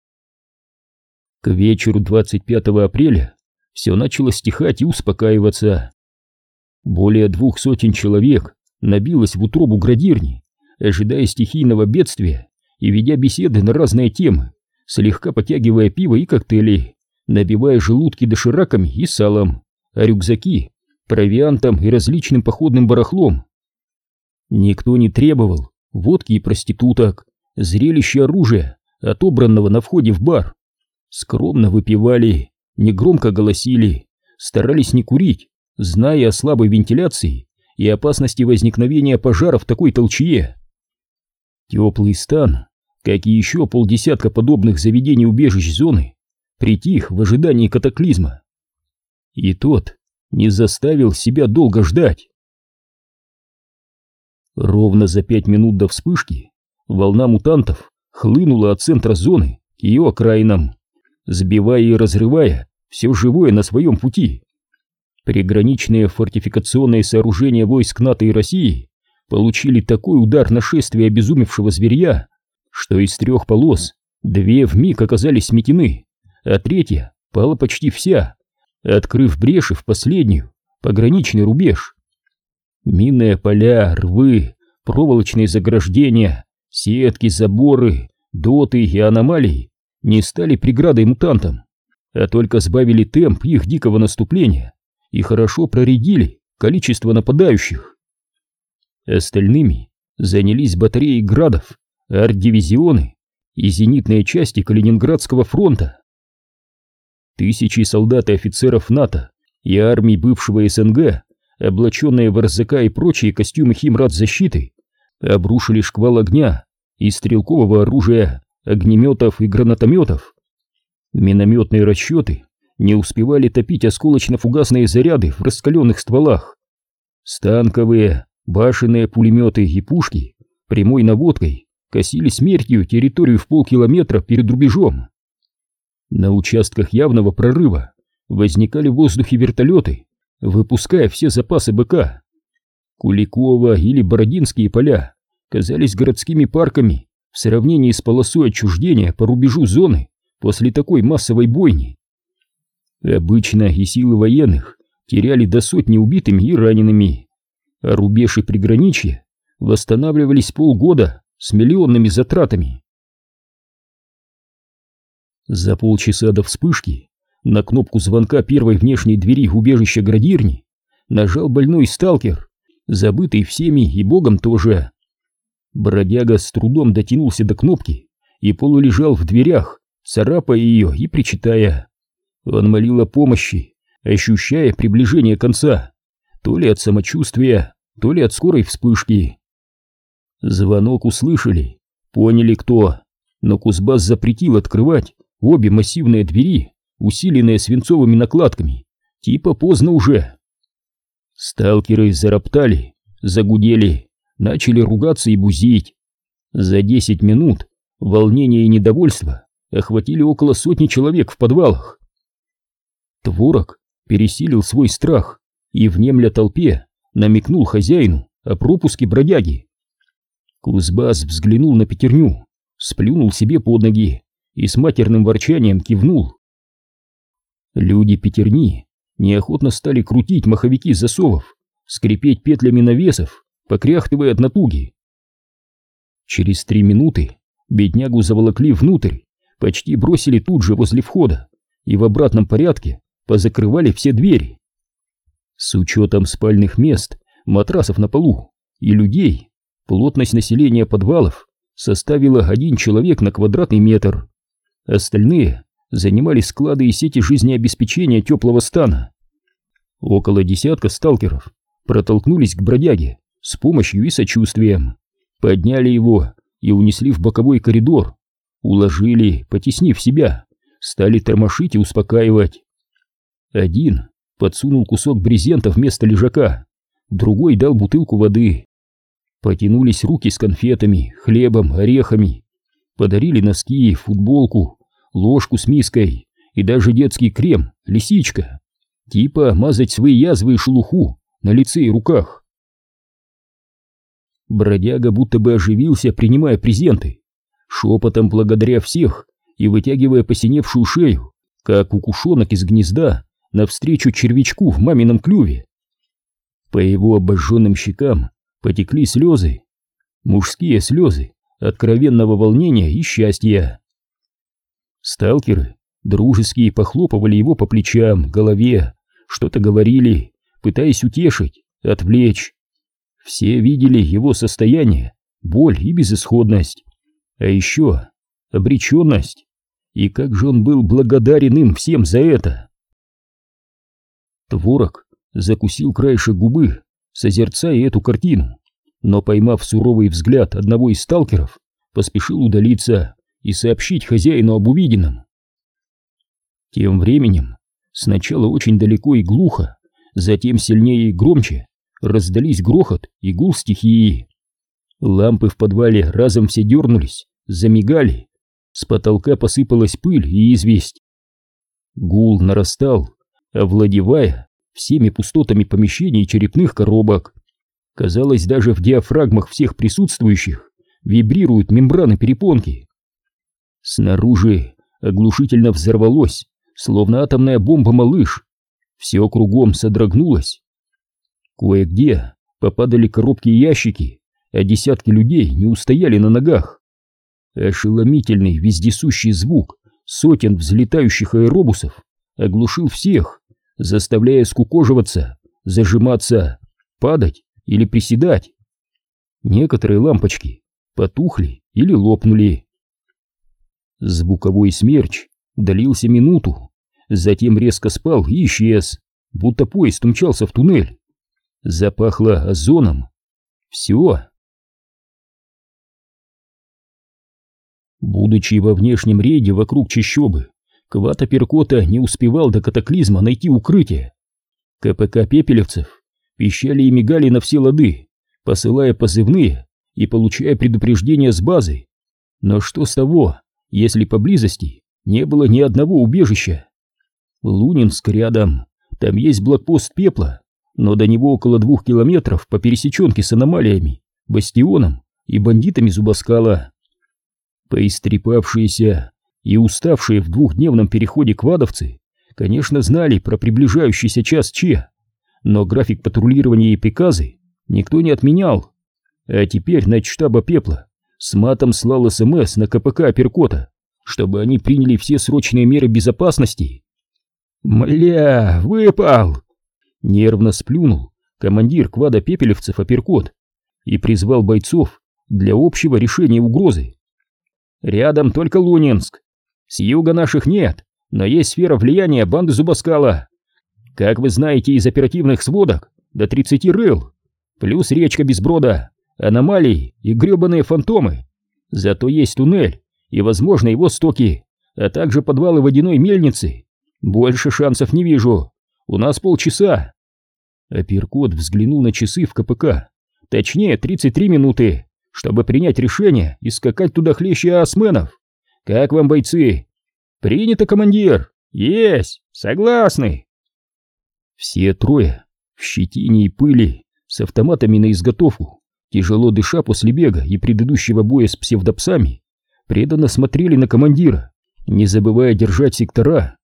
К вечеру двадцать пятого апреля все начало стихать и успокаиваться. Более двух сотен человек набилось в утробу градирни, ожидая стихийного бедствия и ведя беседы на разные темы, слегка потягивая пиво и коктейли, набивая желудки дошираками и салом, а рюкзаки провиантом и различным походным барахлом. Никто не требовал водки и проституток, зрелища оружия, отобранного на входе в бар. Скромно выпивали, негромко голосили, старались не курить, зная о слабой вентиляции и опасности возникновения пожара в такой толчье. Теплый стан, как и еще полдесятка подобных заведений убежищ зоны, притих в ожидании катаклизма. И тот не заставил себя долго ждать. Ровно за пять минут до вспышки волна мутантов хлынула от центра зоны к ее окраинам, сбивая и разрывая все живое на своем пути. Приграничные фортификационные сооружения войск НАТО и России получили такой удар нашествия обезумевшего зверья, что из трех полос две вмиг оказались сметены, а третья пала почти вся, открыв бреши в последнюю, пограничный рубеж. Минные поля, рвы, проволочные заграждения, сетки, заборы, доты и аномалии не стали преградой мутантам, а только сбавили темп их дикого наступления и хорошо проредили количество нападающих. Остальными занялись батареи градов, арт-дивизионы и зенитные части Калининградского фронта. Тысячи солдат и офицеров НАТО и армий бывшего СНГ, облаченные в эр зэ ка и прочие костюмы химратзащиты, обрушили шквал огня из стрелкового оружия, огнеметов и гранатометов. Минометные расчеты не успевали топить осколочно-фугасные заряды в раскаленных стволах. Станковые, башенные пулеметы и пушки прямой наводкой косили смертью территорию в полкилометра перед рубежом. На участках явного прорыва возникали в воздухе вертолеты, выпуская все запасы БК. Куликово или Бородинские поля казались городскими парками в сравнении с полосой отчуждения по рубежу зоны после такой массовой бойни. Обычно и силы военных теряли до сотни убитыми и ранеными, а рубеж и приграничье восстанавливались полгода с миллионными затратами. За полчаса до вспышки на кнопку звонка первой внешней двери убежища Градирни нажал больной сталкер, забытый всеми и богом тоже. Бродяга с трудом дотянулся до кнопки и полулежал в дверях, царапая ее и причитая. Он молил о помощи, ощущая приближение конца, то ли от самочувствия, то ли от скорой вспышки. Звонок услышали, поняли кто, но Кузбасс запретил открывать обе массивные двери, усиленные свинцовыми накладками, типа поздно уже. Сталкеры зароптали, загудели, начали ругаться и бузить. За десять минут волнение и недовольство охватили около сотни человек в подвалах. Творог пересилил свой страх и, внемля толпе, намекнул хозяину о пропуске бродяги. Кузбасс взглянул на пятерню, сплюнул себе под ноги и с матерным ворчанием кивнул. Люди пятерни неохотно стали крутить маховики засовов, скрипеть петлями навесов, покряхтывая от натуги. Через три минуты беднягу заволокли внутрь, почти бросили тут же возле входа и в обратном порядке позакрывали все двери. С учетом спальных мест, матрасов на полу и людей, плотность населения подвалов составила один человек на квадратный метр. Остальные занимали склады и сети жизнеобеспечения теплого стана. Около десятка сталкеров протолкнулись к бродяге с помощью и сочувствием, подняли его и унесли в боковой коридор, уложили, потеснив себя, стали тормошить и успокаивать. Один подсунул кусок брезента вместо лежака, другой дал бутылку воды. Потянулись руки с конфетами, хлебом, орехами, подарили носки, футболку, ложку с миской и даже детский крем «Лисичка», типа мазать свои язвы и шелуху на лице и руках. Бродяга будто бы оживился, принимая презенты, шепотом благодаря всех и вытягивая посиневшую шею, как укушонок из гнезда, навстречу червячку в мамином клюве. По его обожженным щекам потекли слезы, мужские слезы откровенного волнения и счастья. Сталкеры дружески похлопывали его по плечам, голове, что-то говорили, пытаясь утешить, отвлечь. Все видели его состояние, боль и безысходность, а еще обреченность. И как же он был благодарен им всем за это. Творог закусил краешек губы, созерцая эту картину, но, поймав суровый взгляд одного из сталкеров, поспешил удалиться и сообщить хозяину об увиденном. Тем временем, сначала очень далеко и глухо, затем сильнее и громче, раздались грохот и гул стихии. Лампы в подвале разом все дернулись, замигали, с потолка посыпалась пыль и известь. Гул нарастал, овладевая всеми пустотами помещений и черепных коробок. Казалось, даже в диафрагмах всех присутствующих вибрируют мембраны перепонки. Снаружи оглушительно взорвалось, словно атомная бомба-малыш. Все кругом содрогнулось. Кое-где попадали коробки и ящики, а десятки людей не устояли на ногах. Ошеломительный вездесущий звук сотен взлетающих аэробусов оглушил всех, заставляя скукоживаться, зажиматься, падать или приседать. Некоторые лампочки потухли или лопнули. Звуковой смерч длился минуту, затем резко спал и исчез, будто поезд умчался в туннель. Запахло озоном. Все. Будучи во внешнем рейде вокруг чащобы, Квад Апперкота не успевал до катаклизма найти укрытие. КПК пепелевцев пищали и мигали на все лады, посылая позывные и получая предупреждения с базы. Но что с того, если поблизости не было ни одного убежища? Лунинск рядом, там есть блокпост Пепла, но до него около двух километров по пересеченке с аномалиями, бастионом и бандитами Зубаскала. Поистрепавшиеся и уставшие в двухдневном переходе квадовцы, конечно, знали про приближающийся час Че, но график патрулирования и приказы никто не отменял. А теперь начштаба Пепла с матом слал СМС на КПК Апперкота, чтобы они приняли все срочные меры безопасности. «Мля, выпал!» Нервно сплюнул командир квада пепелевцев Апперкот и призвал бойцов для общего решения угрозы. «Рядом только Лунинск. С юга наших нет, но есть сфера влияния банды Зубаскала. Как вы знаете из оперативных сводок, до тридцати рыл. Плюс речка без брода, аномалии и гребаные фантомы. Зато есть туннель и, возможно, его стоки, а также подвалы водяной мельницы. Больше шансов не вижу. У нас полчаса». Апперкот взглянул на часы в КПК. Точнее, тридцать три минуты, чтобы принять решение и скакать туда хлеще осменов. Как вам, бойцы? Принято, командир. Есть, согласны. Все трое в щетине и пыли, с автоматами на изготовку, тяжело дыша после бега и предыдущего боя с псевдопсами, преданно смотрели на командира, не забывая держать сектора.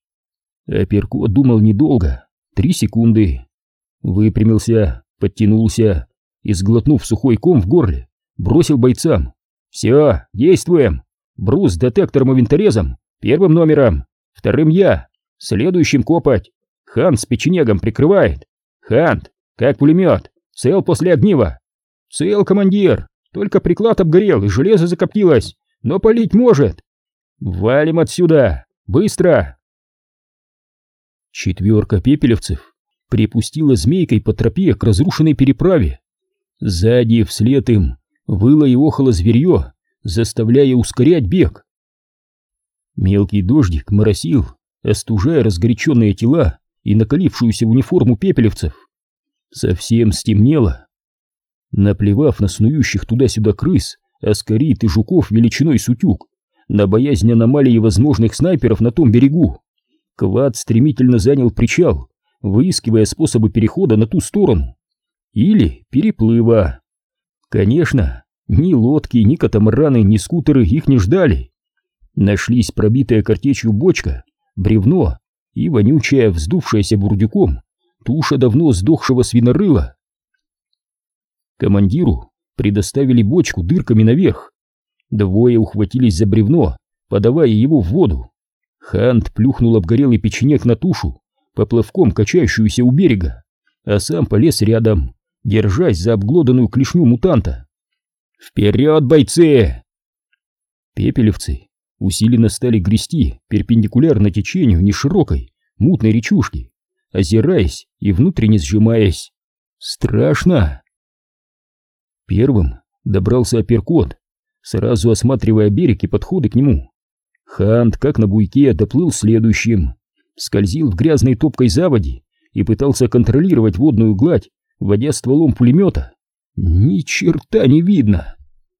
Апперкот думал недолго, три секунды. Выпрямился, подтянулся и, сглотнув сухой ком в горле, бросил бойцам. «Все, действуем! Брус с детектором и винторезом, первым номером, вторым я, следующим копать. Хант с печенегом прикрывает. Хант, как пулемет, цел после огнива?» «Цел, командир, только приклад обгорел и железо закоптилось, но палить может». «Валим отсюда, быстро!» Четверка пепелевцев припустила змейкой по тропе к разрушенной переправе. Сзади вслед им выло и охало зверье, заставляя ускорять бег. Мелкий дождик моросил, остужая разгоряченные тела и накалившуюся униформу пепелевцев. Совсем стемнело. Наплевав на снующих туда-сюда крыс, аскарид и жуков величиной с утюг, на боязнь аномалии возможных снайперов на том берегу, Квад стремительно занял причал, выискивая способы перехода на ту сторону. Или переплыва. Конечно, ни лодки, ни катамараны, ни скутеры их не ждали. Нашлись пробитая картечью бочка, бревно и вонючая, вздувшаяся бурдюком, туша давно сдохшего свинорыла. Командиру предоставили бочку дырками наверх. Двое ухватились за бревно, подавая его в воду. Хант плюхнул обгорелый печенек на тушу, поплавком качающуюся у берега, а сам полез рядом, держась за обглоданную клешню мутанта. «Вперед, бойцы!» Пепелевцы усиленно стали грести перпендикулярно течению неширокой, мутной речушки, озираясь и внутренне сжимаясь. Страшно! Первым добрался Апперкот, сразу осматривая берег и подходы к нему. Хант, как на буйке, доплыл следующим, скользил в грязной топкой заводи и пытался контролировать водную гладь, водя стволом пулемета. Ни черта не видно.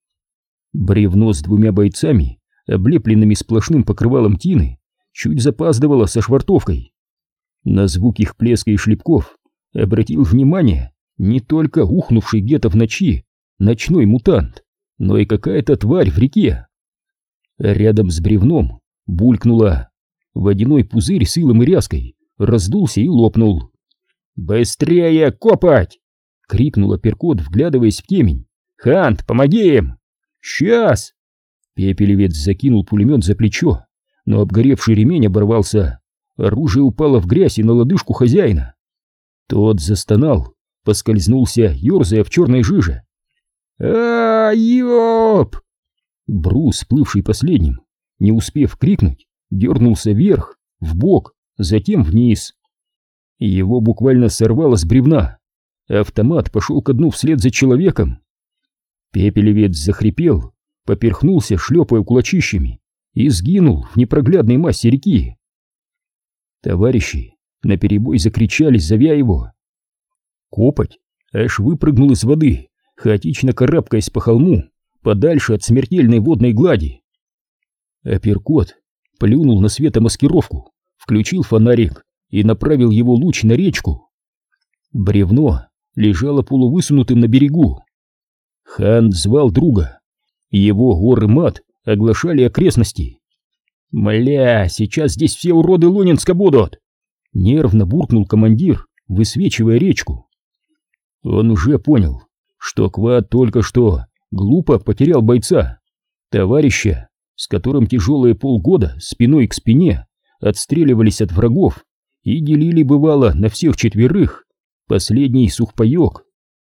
Бревно с двумя бойцами, облепленными сплошным покрывалом тины, чуть запаздывало со швартовкой. На звук их плеска и шлепков обратил внимание не только ухнувший где-то в ночи ночной мутант, но и какая-то тварь в реке. Рядом с бревном булькнуло. Водяной пузырь с илом и ряской раздулся и лопнул. «Быстрее копать!» — крикнул Апперкот, вглядываясь в темень. «Хант, помоги им!» «Сейчас!» Пепелевец закинул пулемет за плечо, но обгоревший ремень оборвался. Оружие упало в грязь и на лодыжку хозяина. Тот застонал, поскользнулся, ерзая в черной жиже. а ёп! Брус, плывший последним, не успев крикнуть, дернулся вверх, вбок, затем вниз. Его буквально сорвало с бревна. Автомат пошел ко дну вслед за человеком. Пепелевец захрипел, поперхнулся, шлепая кулачищами, и сгинул в непроглядной массе реки. Товарищи наперебой закричали, зовя его. Копоть аж выпрыгнул из воды, хаотично карабкаясь по холму, подальше от смертельной водной глади. Апперкот плюнул на светомаскировку, включил фонарик и направил его луч на речку. Бревно лежало полувысунутым на берегу. Хант звал друга. Его гор и мат оглашали окрестности. «Мля, сейчас здесь все уроды Лунинска будут!» Нервно буркнул командир, высвечивая речку. Он уже понял, что Квад только что глупо потерял бойца, товарища, с которым тяжелые полгода спиной к спине отстреливались от врагов и делили, бывало, на всех четверых последний сухпайок.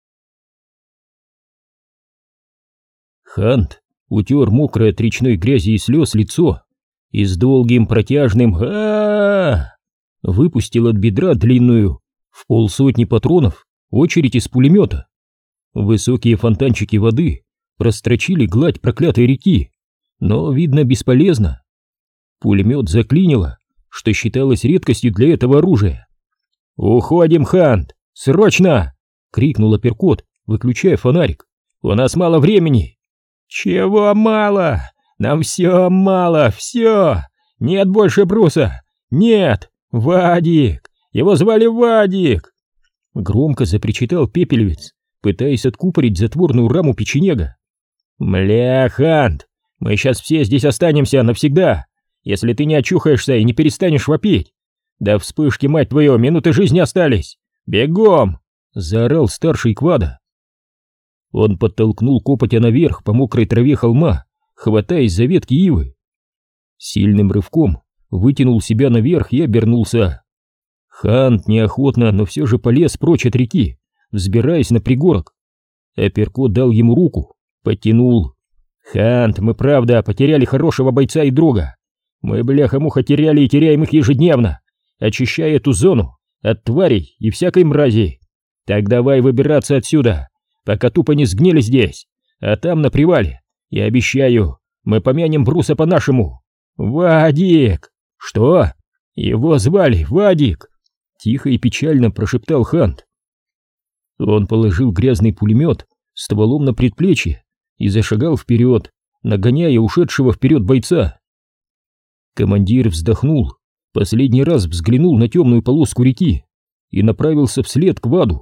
Хант утер мокрое от речной грязи и слез лицо и с долгим протяжным а выпустил от бедра длинную, в полсотни патронов, очередь из пулемета. Высокие фонтанчики воды прострочили гладь проклятой реки, но, видно, бесполезно. Пулемет заклинило, что считалось редкостью для этого оружия. «Уходим, Хант! Срочно!» — крикнул апперкот, выключая фонарик. «У нас мало времени!» «Чего мало? Нам все мало, все! Нет больше Бруса! Нет! Вадик! Его звали Вадик!» Громко запричитал Пепелевец, пытаясь откупорить затворную раму печенега. «Мля, Хант, мы сейчас все здесь останемся навсегда, если ты не очухаешься и не перестанешь вопить. До вспышки, мать твою, минуты жизни остались! Бегом!» — заорал старший Квада. Он подтолкнул Копотя наверх по мокрой траве холма, хватаясь за ветки ивы. Сильным рывком вытянул себя наверх и обернулся. Хант неохотно, но все же полез прочь от реки, взбираясь на пригорок. Апперкот дал ему руку, подтянул. «Хант, мы правда потеряли хорошего бойца и друга. Мы, бляха-муха, теряли и теряем их ежедневно, очищая эту зону от тварей и всякой мрази. Так давай выбираться отсюда, пока тупо не сгнили здесь, а там на привале, я обещаю, мы помянем Бруса по-нашему. Вадик!» «Что? Его звали Вадик!» Тихо и печально прошептал Хант. Он положил грязный пулемет стволом на предплечье и зашагал вперед, нагоняя ушедшего вперед бойца. Командир вздохнул, последний раз взглянул на темную полоску реки и направился вслед к Ваду.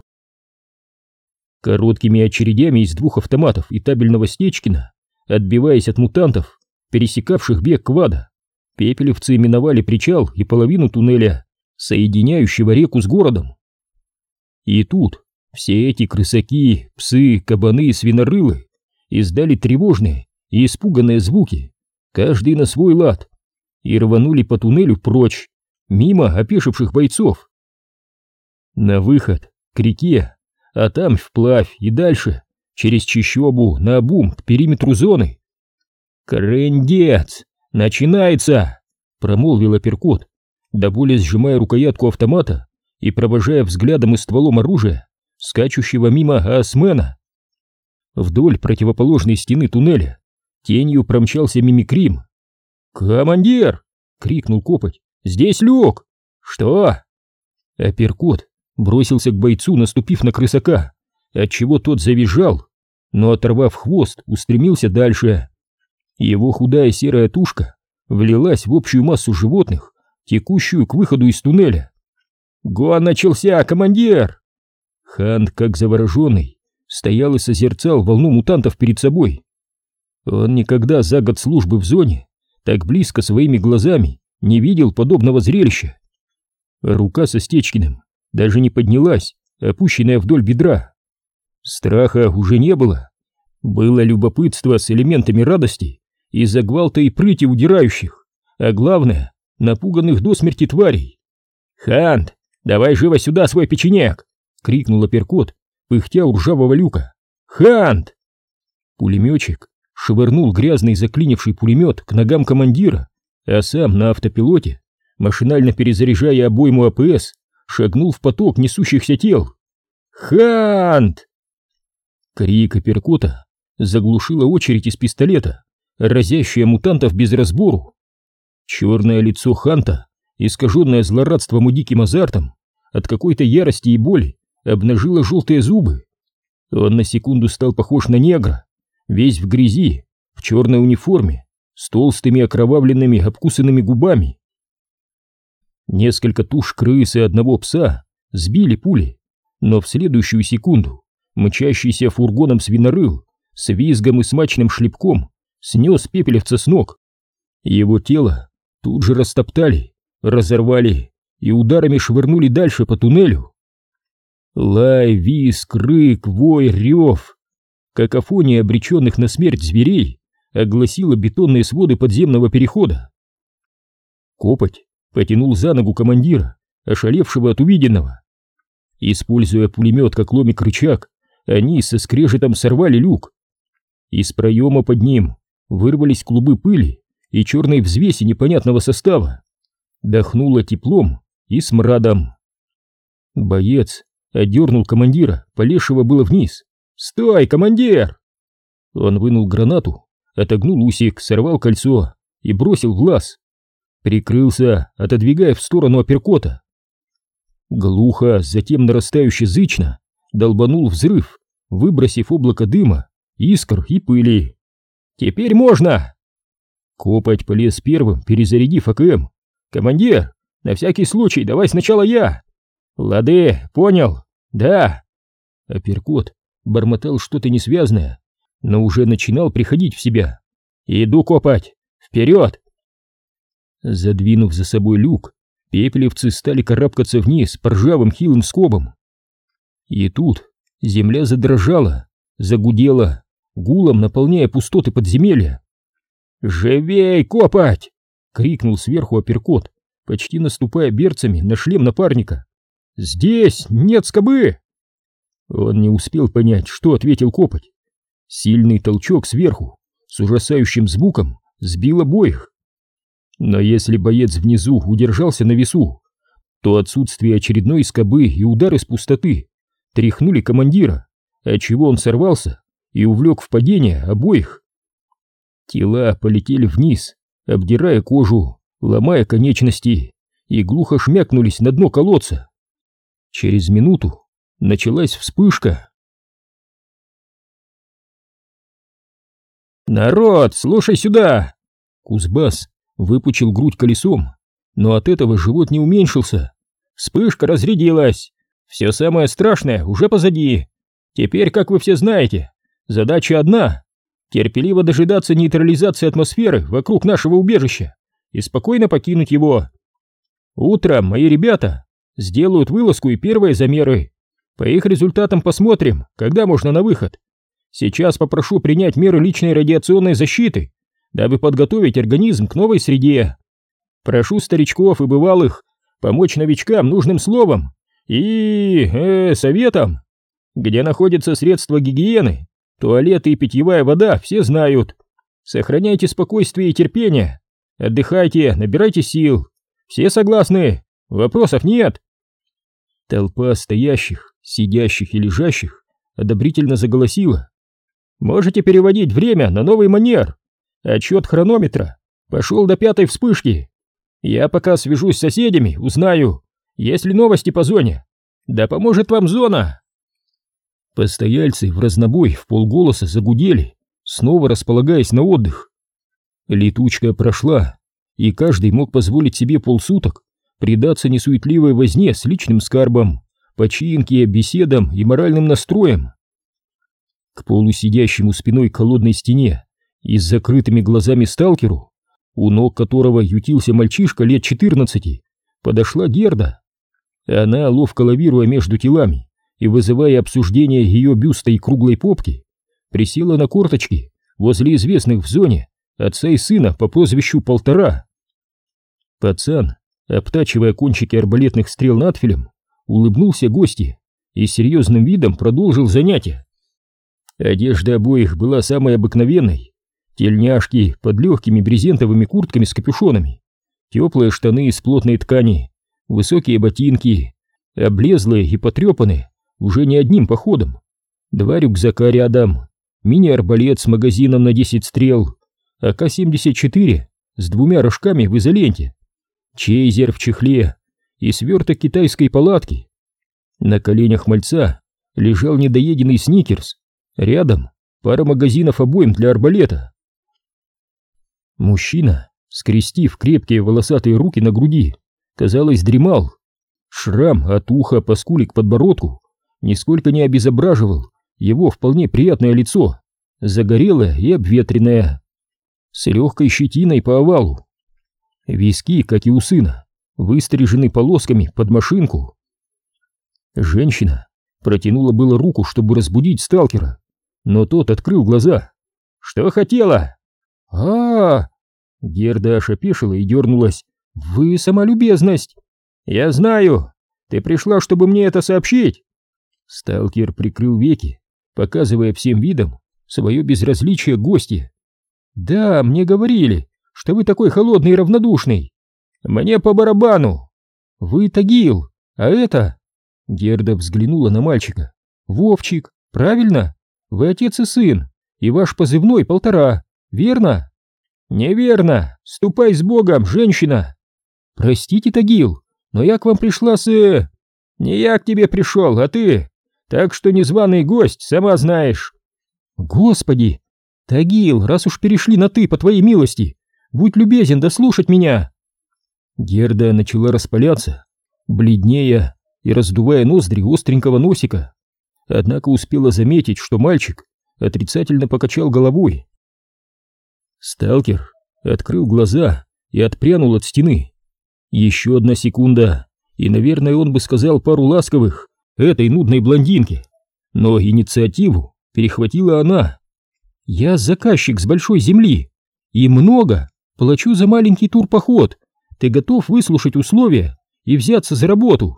Короткими очередями из двух автоматов и табельного Стечкина, отбиваясь от мутантов, пересекавших бег Квада, пепелевцы миновали причал и половину туннеля, соединяющего реку с городом. И тут все эти крысаки, псы, кабаны и свинорылы издали тревожные и испуганные звуки, каждый на свой лад, и рванули по туннелю прочь, мимо опешивших бойцов. На выход, к реке, а там вплавь и дальше, через чащобу, наобум, к периметру зоны. «Крындец! Начинается!» — промолвил апперкот, до боли сжимая рукоятку автомата и провожая взглядом и стволом оружия скачущего мимо Осмена. Вдоль противоположной стены туннеля тенью промчался Мимикрим. «Командир!» — крикнул Копоть. «Здесь люк!» «Что?» Апперкот бросился к бойцу, наступив на крысака, отчего тот завизжал, но, оторвав хвост, устремился дальше. Его худая серая тушка влилась в общую массу животных, текущую к выходу из туннеля. «Гон начался, командир!» Хант, как завороженный, стоял и созерцал волну мутантов перед собой. Он никогда за год службы в зоне так близко своими глазами не видел подобного зрелища. Рука со Стечкиным даже не поднялась, опущенная вдоль бедра. Страха уже не было. Было любопытство с элементами радости из-за гвалта и прыти удирающих, а главное, напуганных до смерти тварей. «Хант, давай живо сюда свой печенек!» — крикнул апперкот, пыхтя у ржавого люка. «Хант!» Пулеметчик швырнул грязный заклинивший пулемет к ногам командира, а сам на автопилоте, машинально перезаряжая обойму АПС, шагнул в поток несущихся тел. «Хант!» Крик апперкота заглушила очередь из пистолета, разящая мутантов без разбору. Черное лицо Ханта, искаженное злорадством и диким азартом, от какой-то ярости и боли обнажило желтые зубы. Он на секунду стал похож на негра, весь в грязи, в черной униформе, с толстыми окровавленными обкусанными губами. Несколько туш крыс и одного пса сбили пули, но в следующую секунду мчащийся фургоном свинорыл с визгом и смачным шлепком снес пепелевца с ног. Его тело тут же растоптали, разорвали и ударами швырнули дальше по туннелю. Лай, визг, рык, вой, рев. Какофония обреченных на смерть зверей огласила бетонные своды подземного перехода. Копоть потянул за ногу командира, ошалевшего от увиденного. Используя пулемет как ломик-рычаг, они со скрежетом сорвали люк. Из проема под ним вырвались клубы пыли и черной взвеси непонятного состава. Дохнуло теплом и смрадом. Боец отдернул командира, полезшего было вниз. «Стой, командир!» Он вынул гранату, отогнул усик, сорвал кольцо и бросил в лаз. Прикрылся, отодвигая в сторону апперкота. Глухо, затем нарастающе зычно долбанул взрыв, выбросив облако дыма, искр и пыли. «Теперь можно!» Копоть полез первым, перезарядив АКМ. «Командир, на всякий случай давай сначала я!» «Лады, понял, да!» Апперкот бормотал что-то несвязное, но уже начинал приходить в себя. «Иду копать! Вперед!» Задвинув за собой люк, пепелевцы стали карабкаться вниз по ржавым хилым скобам. И тут земля задрожала, загудела, гулом наполняя пустоты подземелья. «Живей копать!» — крикнул сверху апперкот, почти наступая берцами на шлем напарника. «Здесь нет скобы!» Он не успел понять, что ответил копоть. Сильный толчок сверху с ужасающим звуком сбил обоих. Но если боец внизу удержался на весу, то отсутствие очередной скобы и удар из пустоты тряхнули командира, отчего он сорвался и увлек в падение обоих. Тела полетели вниз, обдирая кожу, ломая конечности, и глухо шмякнулись на дно колодца. Через минуту началась вспышка. «Народ, слушай сюда!» Кузбасс выпучил грудь колесом, но от этого живот не уменьшился. «Вспышка разрядилась. Все самое страшное уже позади. Теперь, как вы все знаете, задача одна — терпеливо дожидаться нейтрализации атмосферы вокруг нашего убежища и спокойно покинуть его. Утром мои ребята сделают вылазку и первые замеры. По их результатам посмотрим, когда можно на выход. Сейчас попрошу принять меры личной радиационной защиты, дабы подготовить организм к новой среде. Прошу старичков и бывалых помочь новичкам нужным словом и... Э, советом. Где находятся средства гигиены, туалеты и питьевая вода, все знают. Сохраняйте спокойствие и терпение. Отдыхайте, набирайте сил. Все согласны? Вопросов нет?» Толпа стоящих, сидящих и лежащих одобрительно заголосила. «Можете переводить время на новый манер. Отчет хронометра пошел до пятой вспышки. Я пока свяжусь с соседями, узнаю, есть ли новости по зоне. Да поможет вам зона!» Постояльцы в разнобой в полголоса загудели, снова располагаясь на отдых. Летучка прошла, и каждый мог позволить себе полсуток предаться несуетливой возне с личным скарбом, починке, беседам и моральным настроем. К полусидящему спиной к холодной стене и с закрытыми глазами сталкеру, у ног которого ютился мальчишка лет четырнадцати, подошла Герда. Она, ловко лавируя между телами и вызывая обсуждение ее бюста и круглой попки, присела на корточки возле известных в зоне отца и сына по прозвищу Полтора. Пацан, обтачивая кончики арбалетных стрел надфилем, улыбнулся гости и серьезным видом продолжил занятие. Одежда обоих была самой обыкновенной. Тельняшки под легкими брезентовыми куртками с капюшонами, теплые штаны из плотной ткани, высокие ботинки, облезлые и потрепанные уже не одним походом, два рюкзака рядом, мини-арбалет с магазином на десять стрел, а ка семьдесят четыре с двумя рожками в изоленте, чейзер в чехле и сверток китайской палатки. На коленях мальца лежал недоеденный сникерс, рядом пара магазинов обоим для арбалета. Мужчина, скрестив крепкие волосатые руки на груди, казалось, дремал. Шрам от уха по скуле к подбородку нисколько не обезображивал его вполне приятное лицо, загорелое и обветренное, с легкой щетиной по овалу. Виски, как и у сына, выстрижены полосками под машинку. Женщина протянула было руку, чтобы разбудить сталкера, но тот открыл глаза. «Что хотела?» а, -а, -а Герда аж опешила и дернулась. «Вы сама любезность!» «Я знаю! Ты пришла, чтобы мне это сообщить!» Сталкер прикрыл веки, показывая всем видом свое безразличие к гостье. «Да, мне говорили, что вы такой холодный и равнодушный!» «Мне по барабану!» «Вы Тагил, а это...» Герда взглянула на мальчика. «Вовчик, правильно? Вы отец и сын, и ваш позывной Полтора, верно?» «Неверно! Ступай с Богом, женщина!» «Простите, Тагил, но я к вам пришла с...» э... «Не я к тебе пришел, а ты! Так что незваный гость, сама знаешь!» «Господи! Тагил, раз уж перешли на «ты», по твоей милости, будь любезен дослушать меня!» Герда начала распаляться, бледнея и раздувая ноздри остренького носика, однако успела заметить, что мальчик отрицательно покачал головой. Сталкер открыл глаза и отпрянул от стены. Еще одна секунда, и, наверное, он бы сказал пару ласковых этой нудной блондинке, но инициативу перехватила она. «Я заказчик с большой земли, и много плачу за маленький турпоход. Ты готов выслушать условия и взяться за работу?»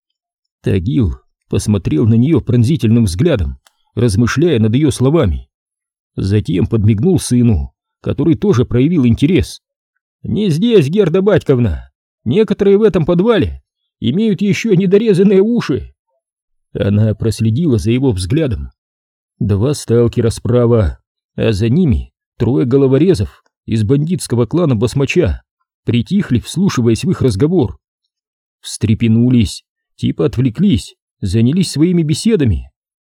Тагил посмотрел на нее пронзительным взглядом, размышляя над ее словами. Затем подмигнул сыну, который тоже проявил интерес. «Не здесь, Герда Батьковна. Некоторые в этом подвале имеют еще недорезанные уши». Она проследила за его взглядом. Два сталкера справа, а за ними трое головорезов из бандитского клана Басмача притихли, вслушиваясь в их разговор. Встрепенулись, типа отвлеклись, занялись своими беседами.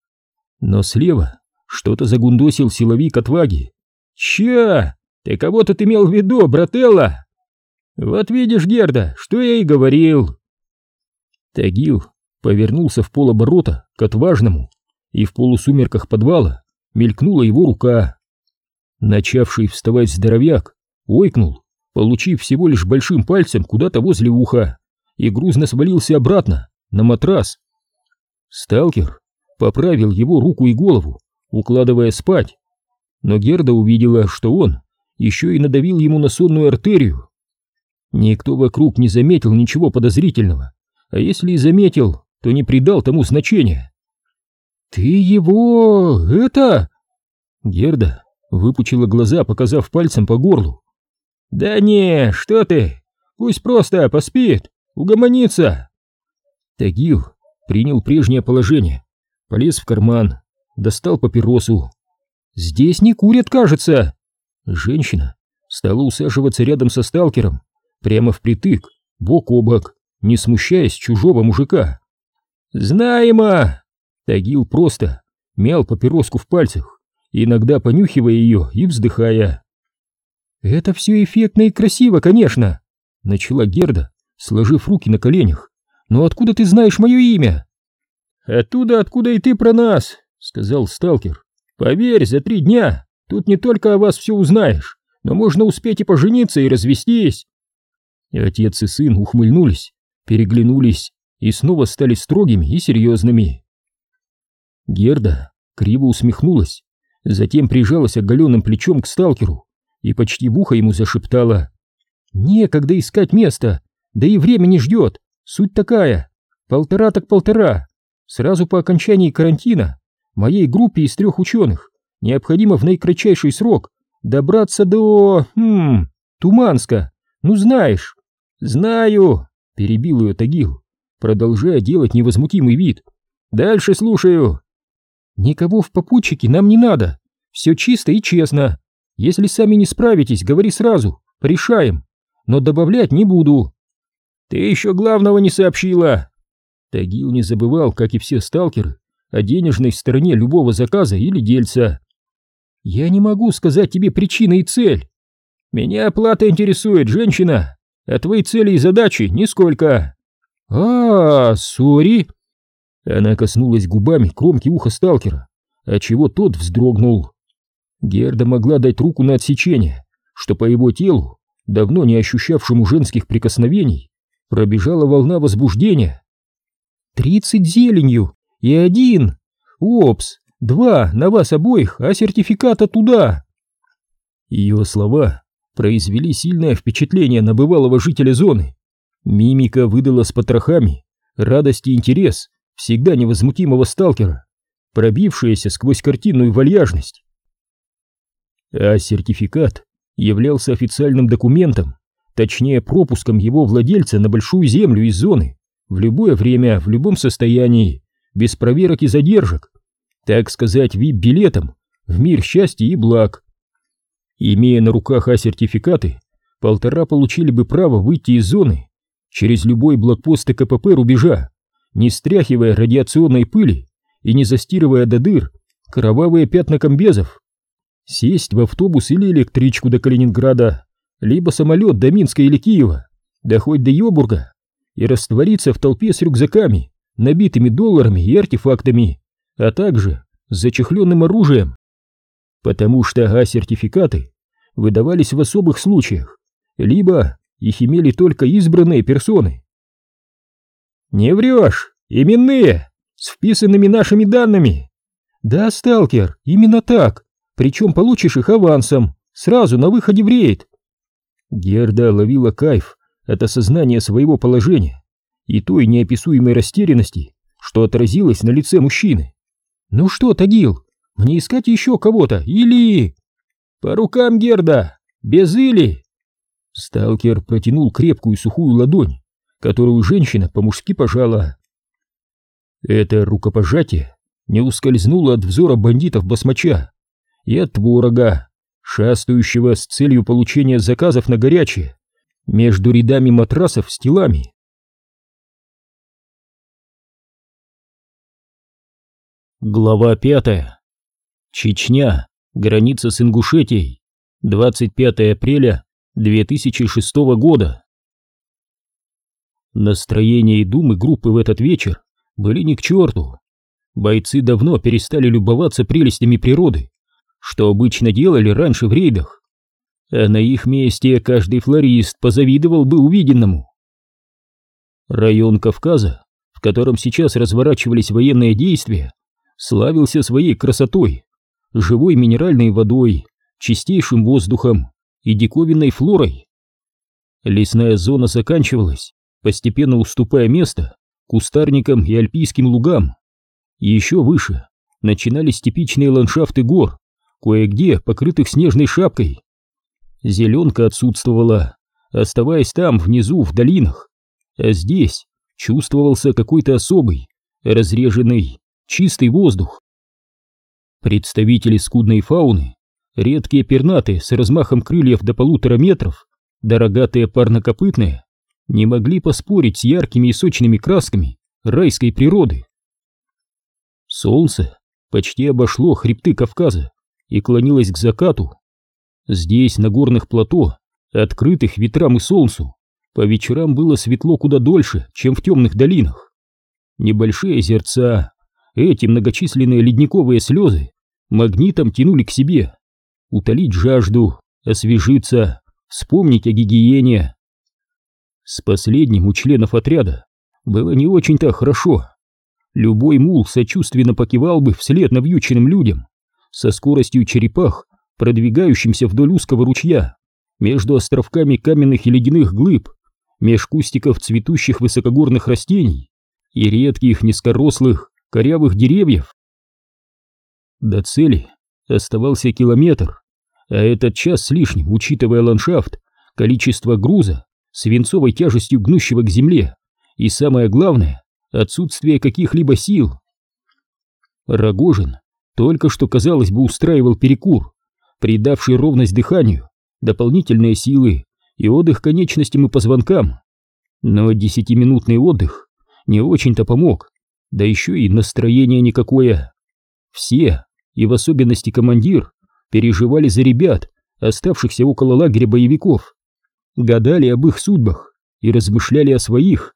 Но слева что-то загундосил силовик отваги. «Ща! Ты кого-то имел в виду, брателла?» «Вот видишь, Герда, что я и говорил!» Тагил повернулся в полоборота к отважному, и в полусумерках подвала мелькнула его рука. Начавший вставать здоровяк ойкнул, получив всего лишь большим пальцем куда-то возле уха, и грузно свалился обратно на матрас. Сталкер поправил его руку и голову, укладывая спать, но Герда увидела, что он еще и надавил ему на сонную артерию. Никто вокруг не заметил ничего подозрительного, а если и заметил, то не придал тому значения. «Ты его... это...» Герда выпучила глаза, показав пальцем по горлу. «Да не, что ты, пусть просто поспит, угомонится». Тагил принял прежнее положение, полез в карман, достал папиросу. «Здесь не курят, кажется!» Женщина стала усаживаться рядом со сталкером, прямо впритык, бок о бок, не смущаясь чужого мужика. «Знаемо!» Тагил просто мял папироску в пальцах, иногда понюхивая ее и вздыхая. «Это все эффектно и красиво, конечно!» Начала Герда, сложив руки на коленях. «Но откуда ты знаешь мое имя?» «Оттуда, откуда и ты про нас!» — сказал сталкер. «Поверь, за три дня тут не только о вас все узнаешь, но можно успеть и пожениться, и развестись». Отец и сын ухмыльнулись, переглянулись и снова стали строгими и серьезными. Герда криво усмехнулась, затем прижалась оголенным плечом к сталкеру и почти в ухо ему зашептала: «Некогда искать место, да и время не ждет. Суть такая: полтора так полтора. Сразу по окончании карантина моей группе из трех ученых необходимо в наикратчайший срок добраться до... Хм... Туманска. Ну знаешь». «Знаю», — перебил ее Тагил, продолжая делать невозмутимый вид. «Дальше слушаю». «Никого в попутчике нам не надо. Все чисто и честно. Если сами не справитесь, говори сразу, порешаем. Но добавлять не буду». «Ты еще главного не сообщила». Тагил не забывал, как и все сталкеры, о денежной стороне любого заказа или дельца. «Я не могу сказать тебе причины и цель. Меня оплата интересует, женщина, а твои цели и задачи нисколько». «А, сори». Она коснулась губами кромки уха сталкера, отчего тот вздрогнул. Герда могла дать руку на отсечение, что по его телу, давно не ощущавшему женских прикосновений, пробежала волна возбуждения. «Тридцать зеленью и один! Опс! Два на вас обоих, а сертификата туда!» Ее слова произвели сильное впечатление на бывалого жителя зоны. Мимика выдала с потрохами радость и интерес всегда невозмутимого сталкера, пробившаяся сквозь картинную вальяжность. А сертификат являлся официальным документом, точнее пропуском его владельца на большую землю из зоны, в любое время, в любом состоянии, без проверок и задержек, так сказать, ви ай пи-билетом в мир счастья и благ. Имея на руках А-сертификаты, полтора получили бы право выйти из зоны через любой блокпост тэ ка пэ пэ рубежа, не стряхивая радиационной пыли и не застирывая до дыр кровавые пятна комбезов, сесть в автобус или электричку до Калининграда, либо самолет до Минска или Киева, да хоть до Йобурга, и раствориться в толпе с рюкзаками, набитыми долларами и артефактами, а также с зачехленным оружием. Потому что А-сертификаты выдавались в особых случаях, либо их имели только избранные персоны. «Не врешь! Именные! С вписанными нашими данными!» «Да, сталкер, именно так! Причем получишь их авансом, сразу на выходе в рейд!» Герда ловила кайф от осознания своего положения и той неописуемой растерянности, что отразилось на лице мужчины. «Ну что, Тагил, мне искать еще кого-то или...» «По рукам, Герда! Без или!» Сталкер протянул крепкую сухую ладонь, которую женщина по-мужски пожала. Это рукопожатие не ускользнуло от взора бандитов-басмача и от творога, шастающего с целью получения заказов на горячее между рядами матрасов с телами. Глава пятая. Чечня. Граница с Ингушетией. двадцать пятое апреля две тысячи шестого года. Настроение и думы группы в этот вечер были ни к черту. Бойцы давно перестали любоваться прелестями природы, что обычно делали раньше в рейдах. А на их месте каждый флорист позавидовал бы увиденному. Район Кавказа, в котором сейчас разворачивались военные действия, славился своей красотой, живой минеральной водой, чистейшим воздухом и диковинной флорой. Лесная зона заканчивалась, постепенно уступая место кустарникам и альпийским лугам. Еще выше начинались типичные ландшафты гор, кое-где покрытых снежной шапкой. Зеленка отсутствовала, оставаясь там, внизу, в долинах, а здесь чувствовался какой-то особый, разреженный, чистый воздух. Представители скудной фауны, редкие пернатые с размахом крыльев до полутора метров, да рогатые парнокопытные, не могли поспорить с яркими и сочными красками райской природы. Солнце почти обошло хребты Кавказа и клонилось к закату. Здесь, на горных плато, открытых ветрам и солнцу, по вечерам было светло куда дольше, чем в темных долинах. Небольшие озерца, эти многочисленные ледниковые слезы, магнитом тянули к себе, утолить жажду, освежиться, вспомнить о гигиене. С последним у членов отряда было не очень-то хорошо. Любой мул сочувственно покивал бы вслед навьюченным людям, со скоростью черепах, продвигающимся вдоль узкого ручья, между островками каменных и ледяных глыб, меж кустиков цветущих высокогорных растений и редких низкорослых корявых деревьев. До цели оставался километр, а этот час с лишним, учитывая ландшафт, количество груза, свинцовой тяжестью гнущего к земле и, самое главное, отсутствие каких-либо сил. Рогожин только что, казалось бы, устраивал перекур, придавший ровность дыханию, дополнительные силы и отдых конечностям и позвонкам. Но десятиминутный отдых не очень-то помог, да еще и настроение никакое. Все, и в особенности командир, переживали за ребят, оставшихся около лагеря боевиков, гадали об их судьбах и размышляли о своих.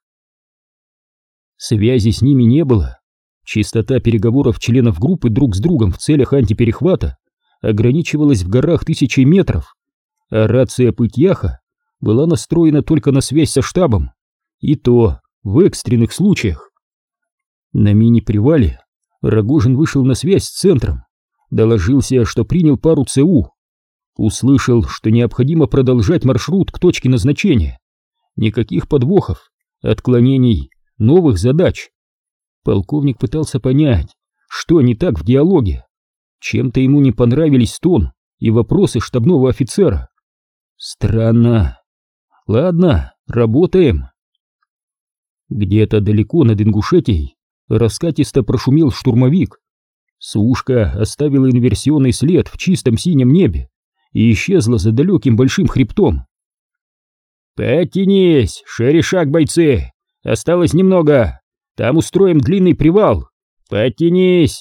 Связи с ними не было. Частота переговоров членов группы друг с другом в целях антиперехвата ограничивалась в горах тысячей метров, а рация Пыть-Яха была настроена только на связь со штабом, и то в экстренных случаях. На мини-привале Рогожин вышел на связь с центром, доложился, что принял пару ЦУ, услышал, что необходимо продолжать маршрут к точке назначения, никаких подвохов, отклонений, новых задач. Полковник пытался понять, что не так в диалоге. Чем-то ему не понравились тон и вопросы штабного офицера. Странно. Ладно, работаем. Где-то далеко над Ингушетией раскатисто прошумел штурмовик. Сушка оставила инверсионный след в чистом синем небе и исчезла за далеким большим хребтом. «Подтянись, шире шаг, бойцы! Осталось немного! Там устроим длинный привал! Подтянись!»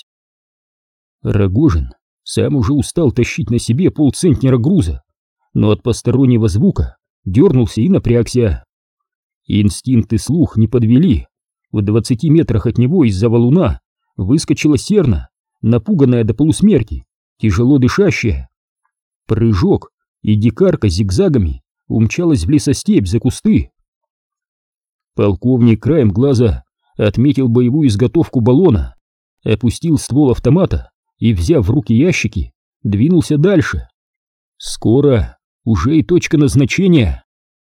Рогожин сам уже устал тащить на себе полцентнера груза, но от постороннего звука дернулся и напрягся. Инстинкт и слух не подвели. В двадцати метрах от него из-за валуна выскочила серна, напуганная до полусмерти, тяжело дышащая. Прыжок, и дикарка зигзагами умчалась в лесостепь за кусты. Полковник краем глаза отметил боевую изготовку баллона, опустил ствол автомата и, взяв в руки ящики, двинулся дальше. Скоро уже и точка назначения.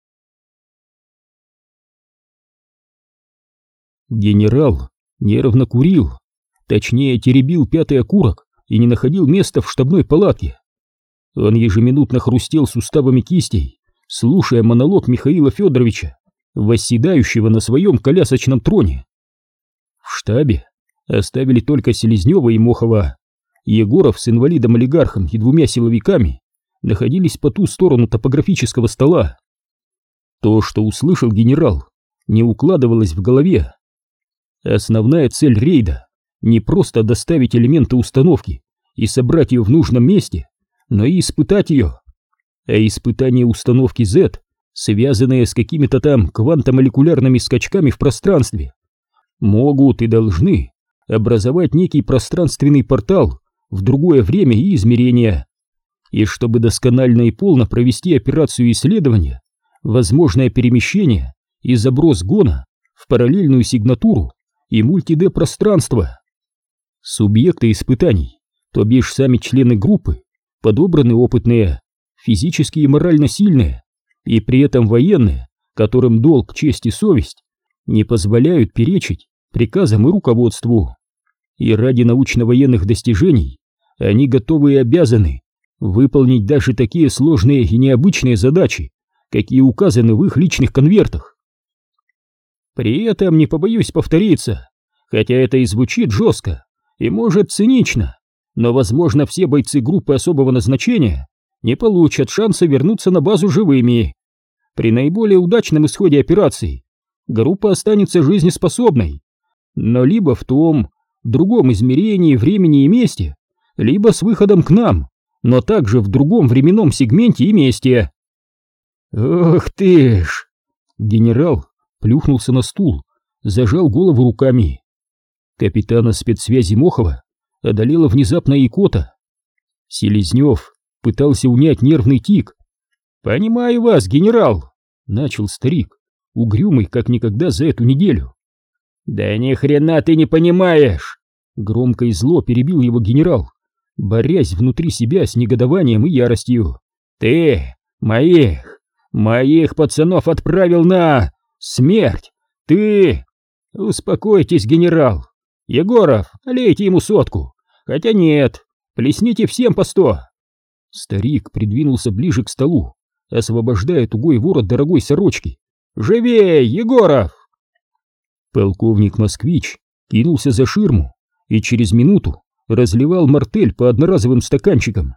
Генерал нервно курил, точнее теребил пятый окурок и не находил места в штабной палатке. Он ежеминутно хрустел суставами кистей, слушая монолог Михаила Федоровича, восседающего на своем колясочном троне. В штабе оставили только Селезнева и Мохова. Егоров с инвалидом-олигархом и двумя силовиками находились по ту сторону топографического стола. То, что услышал генерал, не укладывалось в голове. Основная цель рейда — не просто доставить элементы установки и собрать ее в нужном месте, но и испытать ее. А испытание установки зет, связанные с какими-то там квантомолекулярными скачками в пространстве, могут и должны образовать некий пространственный портал в другое время и измерение. И чтобы досконально и полно провести операцию исследования, возможное перемещение и заброс гона в параллельную сигнатуру и мульти-Д-пространство. Субъекты испытаний, то бишь сами члены группы, подобраны опытные, физически и морально сильные, и при этом военные, которым долг, честь и совесть не позволяют перечить приказам и руководству. И ради научно-военных достижений они готовы и обязаны выполнить даже такие сложные и необычные задачи, какие указаны в их личных конвертах. При этом не побоюсь повториться, хотя это и звучит жестко и может цинично, но, возможно, все бойцы группы особого назначения не получат шанса вернуться на базу живыми. При наиболее удачном исходе операции группа останется жизнеспособной, но либо в том, другом измерении, времени и месте, либо с выходом к нам, но также в другом временном сегменте и месте. Ох ты ж! Генерал плюхнулся на стул, зажал голову руками. Капитана спецсвязи Мохова одолела внезапная икота. Селезнев пытался унять нервный тик. «Понимаю вас, генерал», — начал старик, угрюмый как никогда за эту неделю. «Да ни хрена ты не понимаешь!» — громко и зло перебил его генерал. борясь внутри себя с негодованием и яростью. «Ты моих, моих пацанов отправил на смерть! Ты...» «Успокойтесь, генерал! Егоров, лейте ему сотку! Хотя нет, плесните всем по сто!» Старик придвинулся ближе к столу, освобождая тугой ворот дорогой сорочки. «Живей, Егоров!» Полковник Москвич кинулся за ширму и через минуту разливал мартель по одноразовым стаканчикам.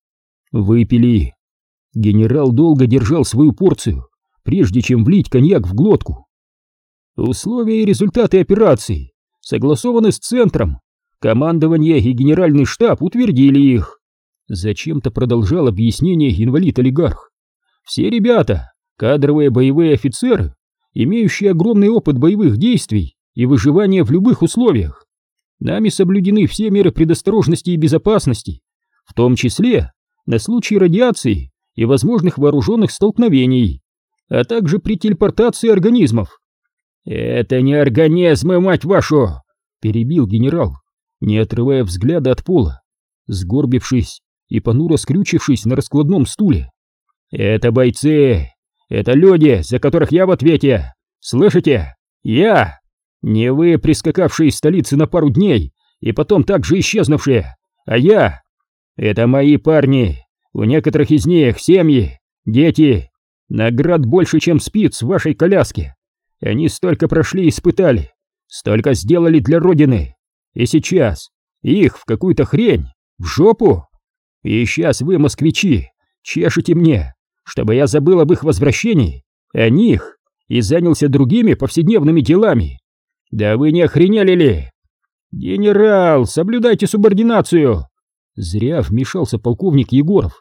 Выпили. Генерал долго держал свою порцию, прежде чем влить коньяк в глотку. «Условия и результаты операции согласованы с центром. Командование и генеральный штаб утвердили их». Зачем-то продолжал объяснение инвалид-олигарх. «Все ребята, кадровые боевые офицеры, имеющие огромный опыт боевых действий и выживания в любых условиях. Нами соблюдены все меры предосторожности и безопасности, в том числе на случай радиации и возможных вооруженных столкновений, а также при телепортации организмов». «Это не организмы, мать вашу!» — перебил генерал, не отрывая взгляда от пола, сгорбившись и понуро скрючившись на раскладном стуле. «Это бойцы! Это люди, за которых я в ответе! Слышите? Я! Не вы, прискакавшие из столицы на пару дней и потом так же исчезнувшие, а я! Это мои парни! У некоторых из них семьи, дети, наград больше, чем спиц в вашей коляске! Они столько прошли и испытали, столько сделали для Родины, и сейчас их в какую-то хрень, в жопу! И сейчас вы, москвичи, чешете мне, чтобы я забыл об их возвращении, о них, и занялся другими повседневными делами. Да вы не охренели ли? Генерал, соблюдайте субординацию!» Зря вмешался полковник Егоров.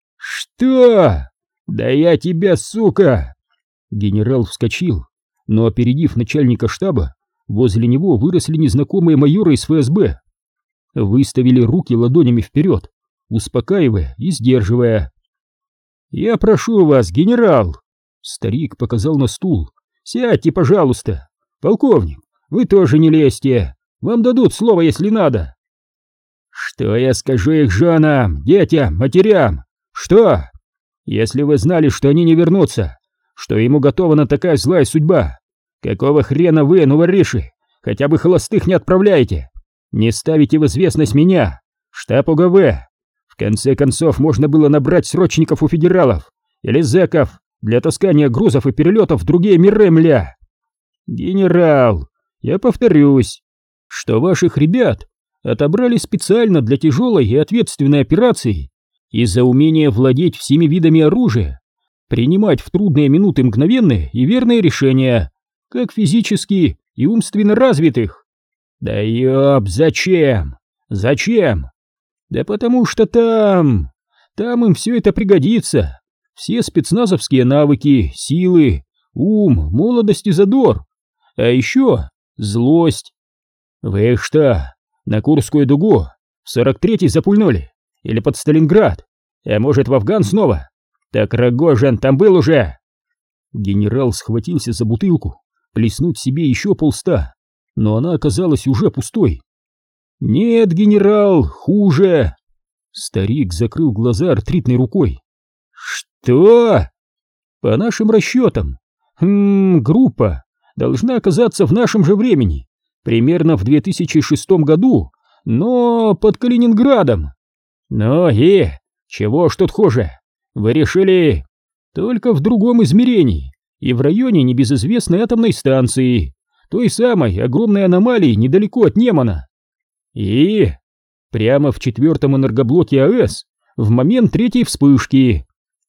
«Что? Да я тебя, сука!» Генерал вскочил, но, опередив начальника штаба, возле него выросли незнакомые майоры из эф эс бэ. Выставили руки ладонями вперед, успокаивая и сдерживая. «Я прошу вас, генерал!» Старик показал на стул. «Сядьте, пожалуйста! Полковник, вы тоже не лезьте! Вам дадут слово, если надо!» «Что я скажу их женам, детям, матерям? Что? Если вы знали, что они не вернутся, что ему готована такая злая судьба, какого хрена вы, новориши, хотя бы холостых не отправляете? Не ставите в известность меня, штаб о гэ вэ. В конце концов, можно было набрать срочников у федералов или зэков для таскания грузов и перелетов в другие миры, мля. Генерал, я повторюсь, что ваших ребят отобрали специально для тяжелой и ответственной операции из-за умения владеть всеми видами оружия, принимать в трудные минуты мгновенные и верные решения, как физически и умственно развитых. Да ёб, зачем? Зачем? Да потому что там... Там им все это пригодится. Все спецназовские навыки, силы, ум, молодость и задор. А еще злость. Вы их что, на Курскую дугу в сорок третий запульнули? Или под Сталинград? А может, в Афган снова? Так Рогожин там был уже!» Генерал схватился за бутылку, плеснуть себе еще полста, но она оказалась уже пустой. «Нет, генерал, хуже!» Старик закрыл глаза артритной рукой. «Что?» «По нашим расчетам, хм, группа должна оказаться в нашем же времени, примерно в две тысячи шестом году, но под Калининградом. Ну и чего ж тут хуже? Вы решили только в другом измерении и в районе небезызвестной атомной станции, той самой огромной аномалии недалеко от Немана. И прямо в четвертом энергоблоке а эс в момент третьей вспышки.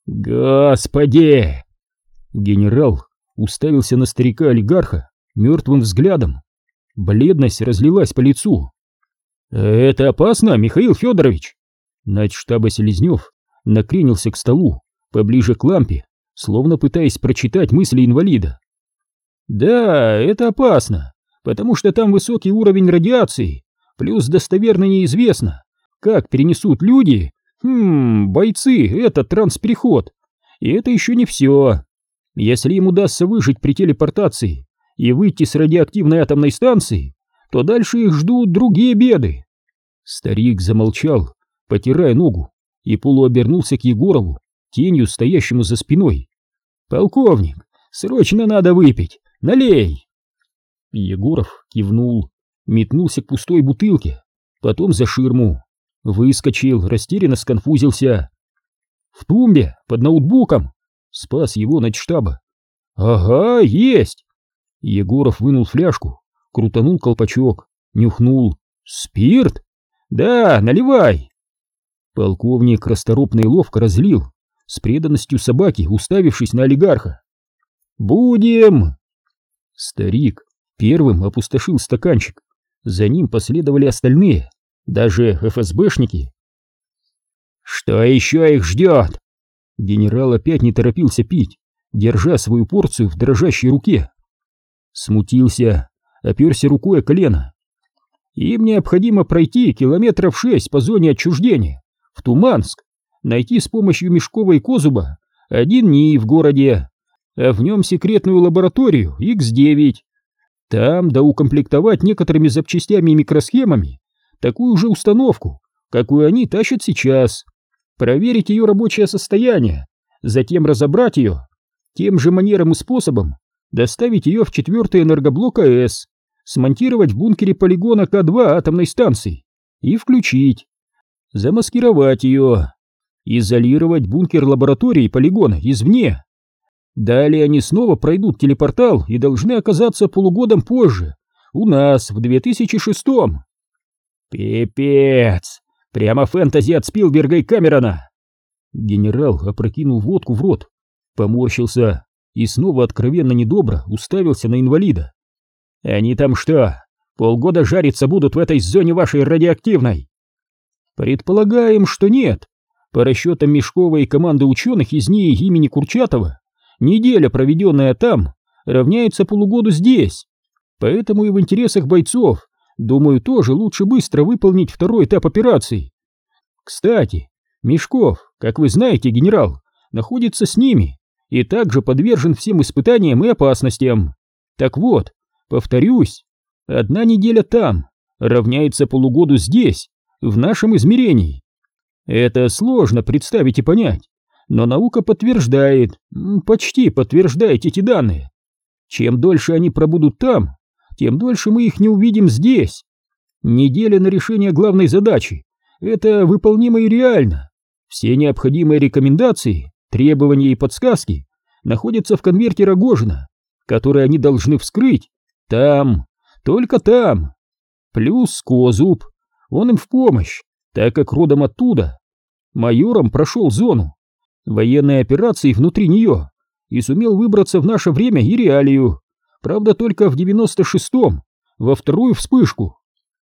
Господи!» Генерал уставился на старика-олигарха мертвым взглядом. Бледность разлилась по лицу. «Это опасно, Михаил Федорович!» Начштаба Селезнев накренился к столу, поближе к лампе, словно пытаясь прочитать мысли инвалида. «Да, это опасно, потому что там высокий уровень радиации, плюс достоверно неизвестно, как перенесут люди, хм, бойцы, этот транспереход. И это еще не все. Если им удастся выжить при телепортации и выйти с радиоактивной атомной станции, то дальше их ждут другие беды». Старик замолчал, потирая ногу, и полуобернулся к Егорову, тенью стоящему за спиной. «Полковник, срочно надо выпить! Налей!» Егоров кивнул, метнулся к пустой бутылке, потом за ширму, выскочил, растерянно сконфузился. «В тумбе, под ноутбуком!» — спас его начштаба. «Ага, есть!» Егоров вынул фляжку, крутанул колпачок, нюхнул. «Спирт? Да, наливай!» Полковник расторопно и ловко разлил, с преданностью собаки, уставившись на олигарха. «Будем!» Старик первым опустошил стаканчик, за ним последовали остальные, даже эф эс бэшники. «Что еще их ждет?» Генерал опять не торопился пить, держа свою порцию в дрожащей руке. Смутился, оперся рукой о колено. «Им необходимо пройти километров шесть по зоне отчуждения, в Туманск, найти с помощью Мешкова и Козуба один НИИ в городе, а в нем секретную лабораторию икс девять. Там доукомплектовать некоторыми запчастями и микросхемами такую же установку, какую они тащат сейчас, проверить ее рабочее состояние, затем разобрать ее, тем же манером и способом доставить ее в четвертый энергоблок а эс, смонтировать в бункере полигона ка два атомной станции и включить, замаскировать ее, изолировать бункер лаборатории полигона извне. Далее они снова пройдут телепортал и должны оказаться полугодом позже, у нас, в две тысячи шестом. Пипец! Прямо фэнтези от Спилберга и Камерона! Генерал опрокинул водку в рот, поморщился и снова откровенно недобро уставился на инвалида. Они там что, полгода жариться будут в этой зоне вашей радиоактивной? Предполагаем, что нет. По расчетам Мешкова и команды ученых из НИИ имени Курчатова, неделя, проведенная там, равняется полугоду здесь. Поэтому и в интересах бойцов, думаю, тоже лучше быстро выполнить второй этап операции. Кстати, Мешков, как вы знаете, генерал, находится с ними и также подвержен всем испытаниям и опасностям. Так вот, повторюсь, одна неделя там равняется полугоду здесь, в нашем измерении. Это сложно представить и понять, но наука подтверждает, почти подтверждает эти данные. Чем дольше они пробудут там, тем дольше мы их не увидим здесь. Неделя на решение главной задачи — это выполнимо и реально. Все необходимые рекомендации, требования и подсказки находятся в конверте Рогожина, который они должны вскрыть там, только там. Плюс Козуб, он им в помощь, так как родом оттуда. Майором прошел зону, военной операции внутри нее и сумел выбраться в наше время и реалию, правда только в девяносто шестом, во вторую вспышку.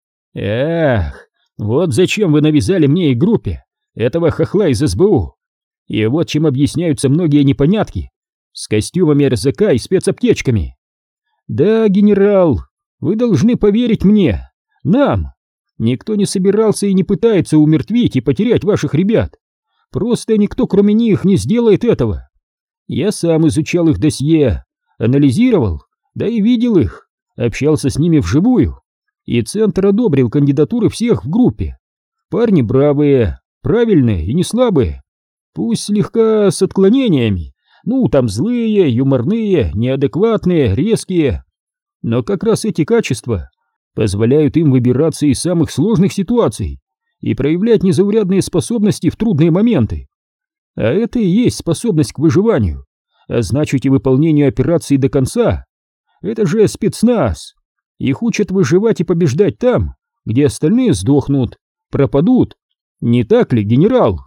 Эх, вот зачем вы навязали мне и группе этого хохла из эс бэ у. И вот чем объясняются многие непонятки с костюмами эр зэ ка и спецаптечками. Да, генерал, вы должны поверить мне, нам. Никто не собирался и не пытается умертвить и потерять ваших ребят. Просто никто кроме них не сделает этого. Я сам изучал их досье, анализировал, да и видел их, общался с ними вживую. И Центр одобрил кандидатуры всех в группе. Парни бравые, правильные и не слабые. Пусть слегка с отклонениями. Ну, там злые, юморные, неадекватные, резкие. Но как раз эти качества позволяют им выбираться из самых сложных ситуаций и проявлять незаурядные способности в трудные моменты. А это и есть способность к выживанию, а значит и выполнению операции до конца. Это же спецназ. Их учат выживать и побеждать там, где остальные сдохнут, пропадут. Не так ли, генерал?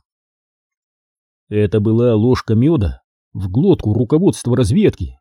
Это была ложка меда в глотку руководства разведки.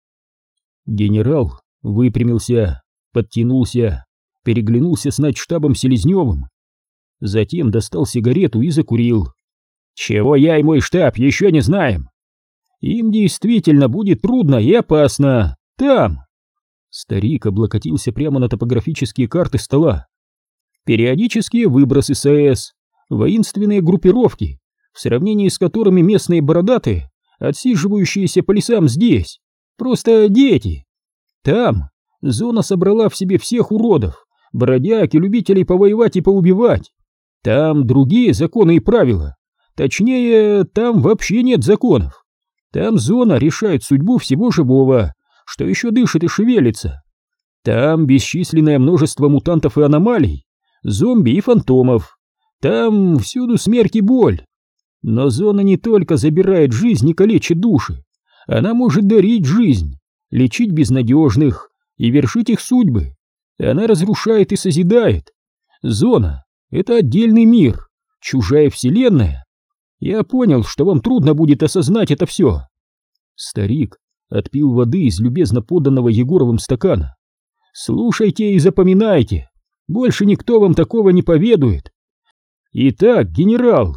Генерал выпрямился, подтянулся, переглянулся с начштабом Селезневым. Затем достал сигарету и закурил. Чего я и мой штаб еще не знаем. Им действительно будет трудно и опасно. Там. Старик облокотился прямо на топографические карты стола. Периодические выбросы эс а эс, воинственные группировки, в сравнении с которыми местные бородатые, отсиживающиеся по лесам здесь, просто дети. Там зона собрала в себе всех уродов, бродяг и любителей повоевать и поубивать. Там другие законы и правила. Точнее, там вообще нет законов. Там зона решает судьбу всего живого, что еще дышит и шевелится. Там бесчисленное множество мутантов и аномалий, зомби и фантомов. Там всюду смерть и боль. Но зона не только забирает жизнь и калечит души. Она может дарить жизнь, лечить безнадежных и вершить их судьбы. Она разрушает и созидает. Зона — это отдельный мир, чужая вселенная. Я понял, что вам трудно будет осознать это все. Старик отпил воды из любезно поданного Егоровым стакана. Слушайте и запоминайте. Больше никто вам такого не поведает. Итак, генерал.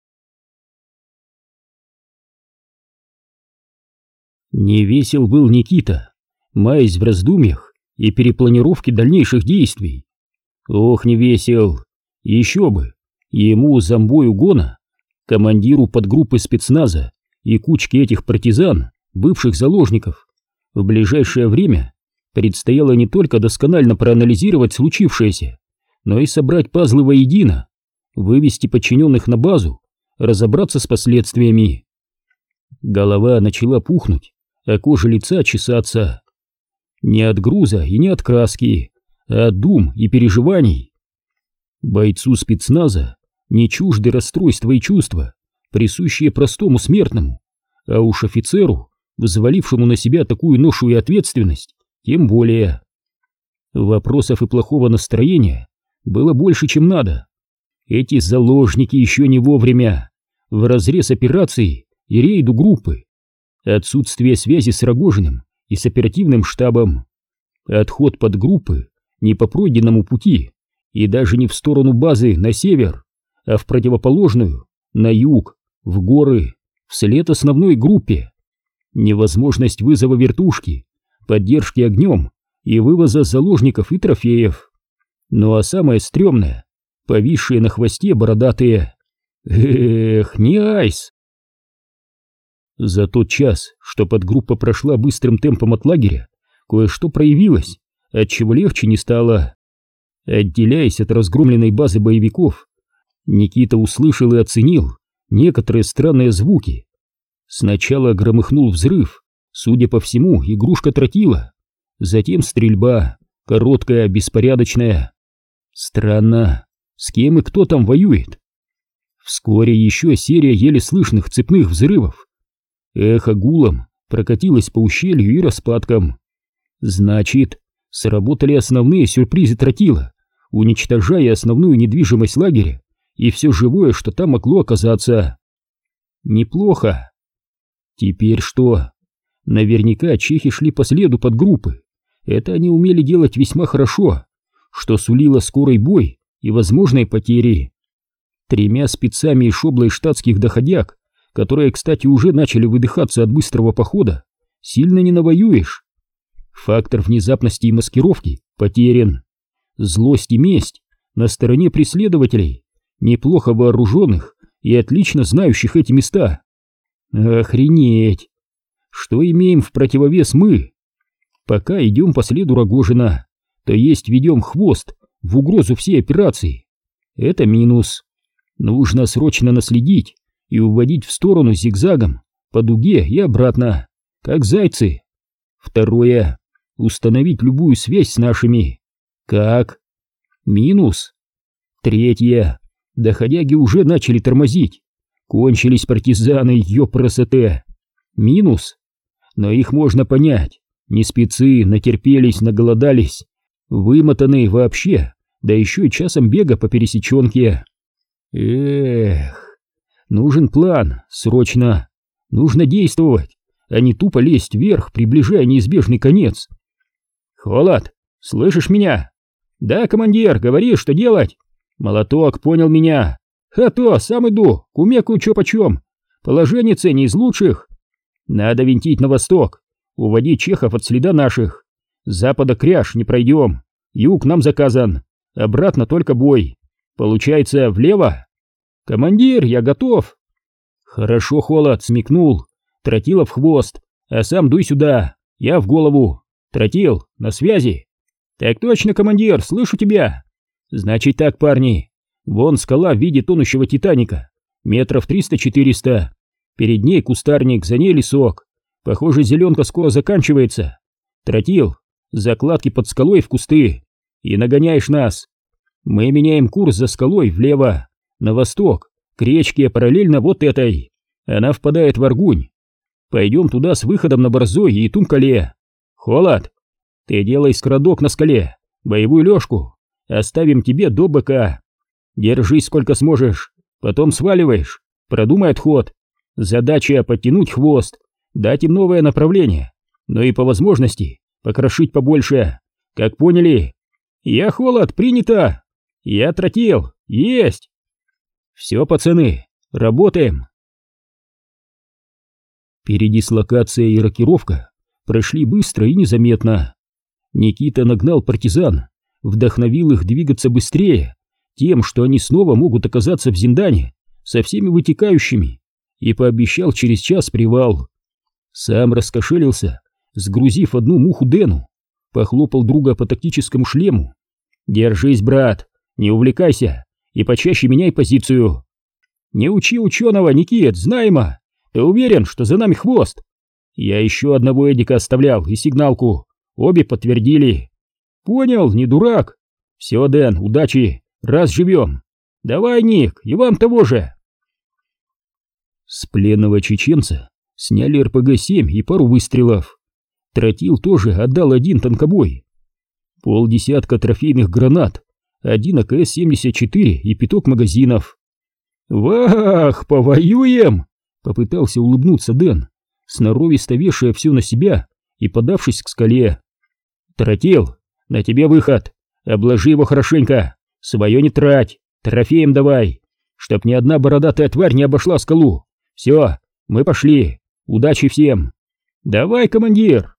Невесел был Никита, маясь в раздумьях и перепланировке дальнейших действий. Ох, не весел. Еще бы. Ему, зомбою гона, командиру подгруппы спецназа и кучке этих партизан, бывших заложников, в ближайшее время предстояло не только досконально проанализировать случившееся, но и собрать пазлы воедино, вывести подчиненных на базу, разобраться с последствиями. Голова начала пухнуть, а кожа лица чесаться. Не от груза и не от краски, а от дум и переживаний. Бойцу спецназа не чужды расстройства и чувства, присущие простому смертному, а уж офицеру, взвалившему на себя такую ношу и ответственность, тем более. Вопросов и плохого настроения было больше, чем надо. Эти заложники еще не вовремя, вразрез операции и рейду группы, отсутствие связи с Рогожиным и с оперативным штабом, отход подгруппы не по пройденному пути и даже не в сторону базы на север, а в противоположную, на юг, в горы, вслед основной группе. Невозможность вызова вертушки, поддержки огнем и вывоза заложников и трофеев. Ну а самое стрёмное — повисшие на хвосте бородатые. Эх, не айс! За тот час, что подгруппа прошла быстрым темпом от лагеря, кое-что проявилось, отчего легче не стало. Отделяясь от разгромленной базы боевиков, Никита услышал и оценил некоторые странные звуки. Сначала громыхнул взрыв, судя по всему, игрушка тротила. Затем стрельба, короткая, беспорядочная. Странно, с кем и кто там воюет? Вскоре еще серия еле слышных цепных взрывов. Эхо гулом прокатилось по ущелью и распадкам. Значит, сработали основные сюрпризы тротила, уничтожая основную недвижимость лагеря и все живое, что там могло оказаться. Неплохо. Теперь что? Наверняка чехи шли по следу подгруппы. Это они умели делать весьма хорошо, что сулило скорый бой и возможные потери. Тремя спецами и шоблой штатских доходяг, которые, кстати, уже начали выдыхаться от быстрого похода, сильно не навоюешь. Фактор внезапности и маскировки потерян. Злость и месть на стороне преследователей, неплохо вооруженных и отлично знающих эти места. Охренеть! Что имеем в противовес мы? Пока идем по следу Рогожина, то есть ведем хвост в угрозу всей операции. Это минус. Нужно срочно наследить и уводить в сторону зигзагом, по дуге и обратно, как зайцы. Второе. Установить любую связь с нашими. Как? Минус. Третье. Доходяги уже начали тормозить. Кончились партизаны, ёпросоте. Минус. Но их можно понять. Не спецы, натерпелись, наголодались. Вымотанные вообще, да еще и часом бега по пересеченке. Эх, нужен план, срочно. Нужно действовать, а не тупо лезть вверх, приближая неизбежный конец. Холод, слышишь меня? Да, командир, говори, что делать? Молоток, понял меня. А то, сам иду, кумекаю чё почем. Положение не из лучших. Надо винтить на восток, уводить чехов от следа наших. С запада кряж не пройдем, юг нам заказан, обратно только бой. Получается, влево? Командир, я готов. Хорошо, Холод, смекнул. Тротила в хвост, а сам дуй сюда, я в голову. Тротил, на связи. Так точно, командир, слышу тебя. Значит так, парни, Вон скала в виде тонущего Титаника, метров триста-четыреста. Перед ней кустарник, за ней лесок. Похоже, зеленка скоро заканчивается. Тротил, закладки под скалой в кусты. И нагоняешь нас. Мы меняем курс за скалой влево, на восток, к речке параллельно вот этой. Она впадает в Аргунь. Пойдем туда с выходом на Борзой и Тумкале. Холод, ты делай скрадок на скале, боевую лёжку. Оставим тебе до БК. Держись сколько сможешь, потом сваливаешь. Продумай отход. Задача подтянуть хвост, дать им новое направление, но и по возможности покрошить побольше. Как поняли? Я Холод, принято. Я Тротил, есть. Все, пацаны, работаем. Передислокация и рокировка прошли быстро и незаметно. Никита нагнал партизан, вдохновил их двигаться быстрее, тем, что они снова могут оказаться в Зиндане со всеми вытекающими, и пообещал через час привал. Сам раскошелился, сгрузив одну муху Дэну, похлопал друга по тактическому шлему. «Держись, брат, не увлекайся и почаще меняй позицию. Не учи ученого, Никит, знаемо. Ты уверен, что за нами хвост? Я еще одного Эдика оставлял и сигналку, обе подтвердили. Понял, не дурак. Все, Дэн, удачи, раз живем. Давай, Ник, и вам того же». С пленного чеченца сняли эр пэ гэ семь и пару выстрелов. Тротил тоже отдал один танкобой. Полдесятка трофейных гранат, один а ка эс семьдесят четыре и пяток магазинов. «Вах, повоюем!» — попытался улыбнуться Дэн, сноровисто вешая все на себя и подавшись к скале. «Тротил, на тебе выход, обложи его хорошенько, свое не трать, трофеем давай, чтоб ни одна бородатая тварь не обошла скалу. Все, мы пошли, удачи всем. Давай, командир!»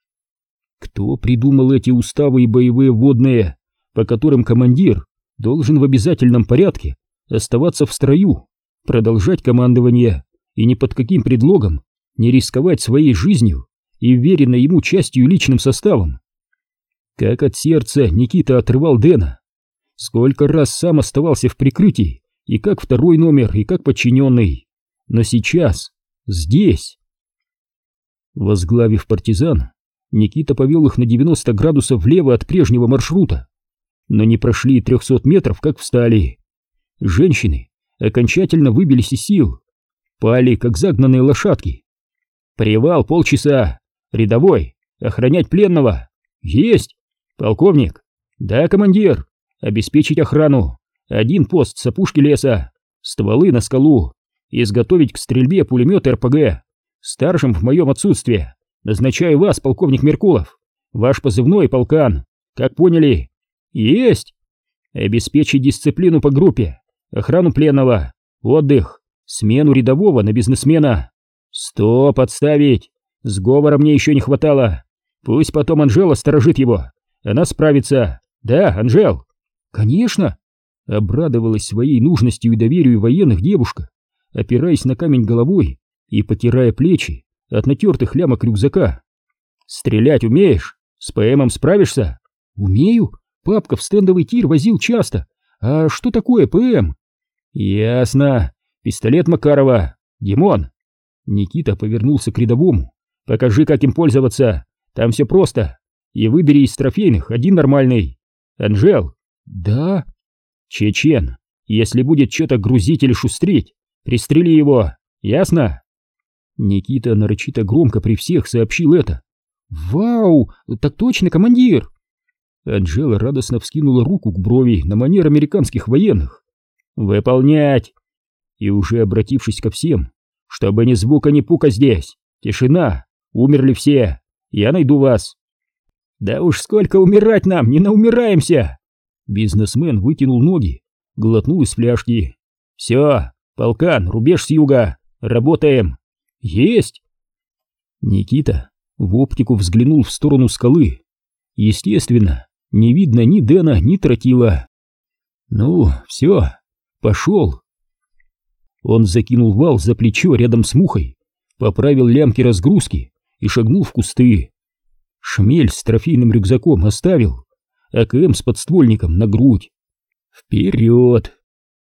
Кто придумал эти уставы и боевые вводные, по которым командир должен в обязательном порядке оставаться в строю, продолжать командование и ни под каким предлогом не рисковать своей жизнью и веренной ему частью личным составом? Как от сердца Никита отрывал Дэна. Сколько раз сам оставался в прикрытии, и как второй номер, и как подчиненный. Но сейчас, здесь... Возглавив партизан, Никита повел их на девяносто градусов влево от прежнего маршрута. Но не прошли трехсот метров, как встали. Женщины окончательно выбились из сил, пали, как загнанные лошадки. «Привал полчаса. Рядовой, охранять пленного. Есть. Полковник. Да, командир. Обеспечить охрану. Один пост с опушки леса. Стволы на скалу. Изготовить к стрельбе пулемет эр пэ гэ. Старшим в моем отсутствие назначаю вас, полковник Меркулов. Ваш позывной — Полкан. Как поняли? Есть. Обеспечить дисциплину по группе, охрану пленного, отдых, смену рядового на бизнесмена. Стоп, отставить. Сговора мне еще не хватало. Пусть потом Анжела сторожит его. Она справится. Да, Анжел? Конечно. Обрадовалась своей нужностью и доверию военных девушка, опираясь на камень головой и потирая плечи от натертых лямок рюкзака. Стрелять умеешь? С пэ эмом справишься? Умею. Папка в стендовый тир возил часто. А что такое пэ эм? Ясно. Пистолет Макарова. Димон. Никита повернулся к рядовому. Покажи, как им пользоваться. Там все просто. И выбери из трофейных один нормальный. Анжел. Да. Чечен. Если будет что-то грузить или шустрить, пристрели его. Ясно? Никита нарочито громко при всех сообщил это. Вау, так точно, командир. Анжела радостно вскинула руку к брови на манер американских военных. «Выполнять!» И уже обратившись ко всем, чтобы ни звука, ни пука здесь, тишина, умерли все, я найду вас. «Да уж сколько умирать нам, не наумираемся!» Бизнесмен вытянул ноги, глотнул из фляжки. «Все, Полкан, рубеж с юга, работаем!» «Есть!» Никита в оптику взглянул в сторону скалы. Естественно, не видно ни Дэна, ни Тротила. «Ну, все, пошел!» Он закинул вал за плечо рядом с мухой, поправил лямки разгрузки и шагнул в кусты. Шмель с трофейным рюкзаком оставил, а ка эм с подствольником на грудь. Вперед!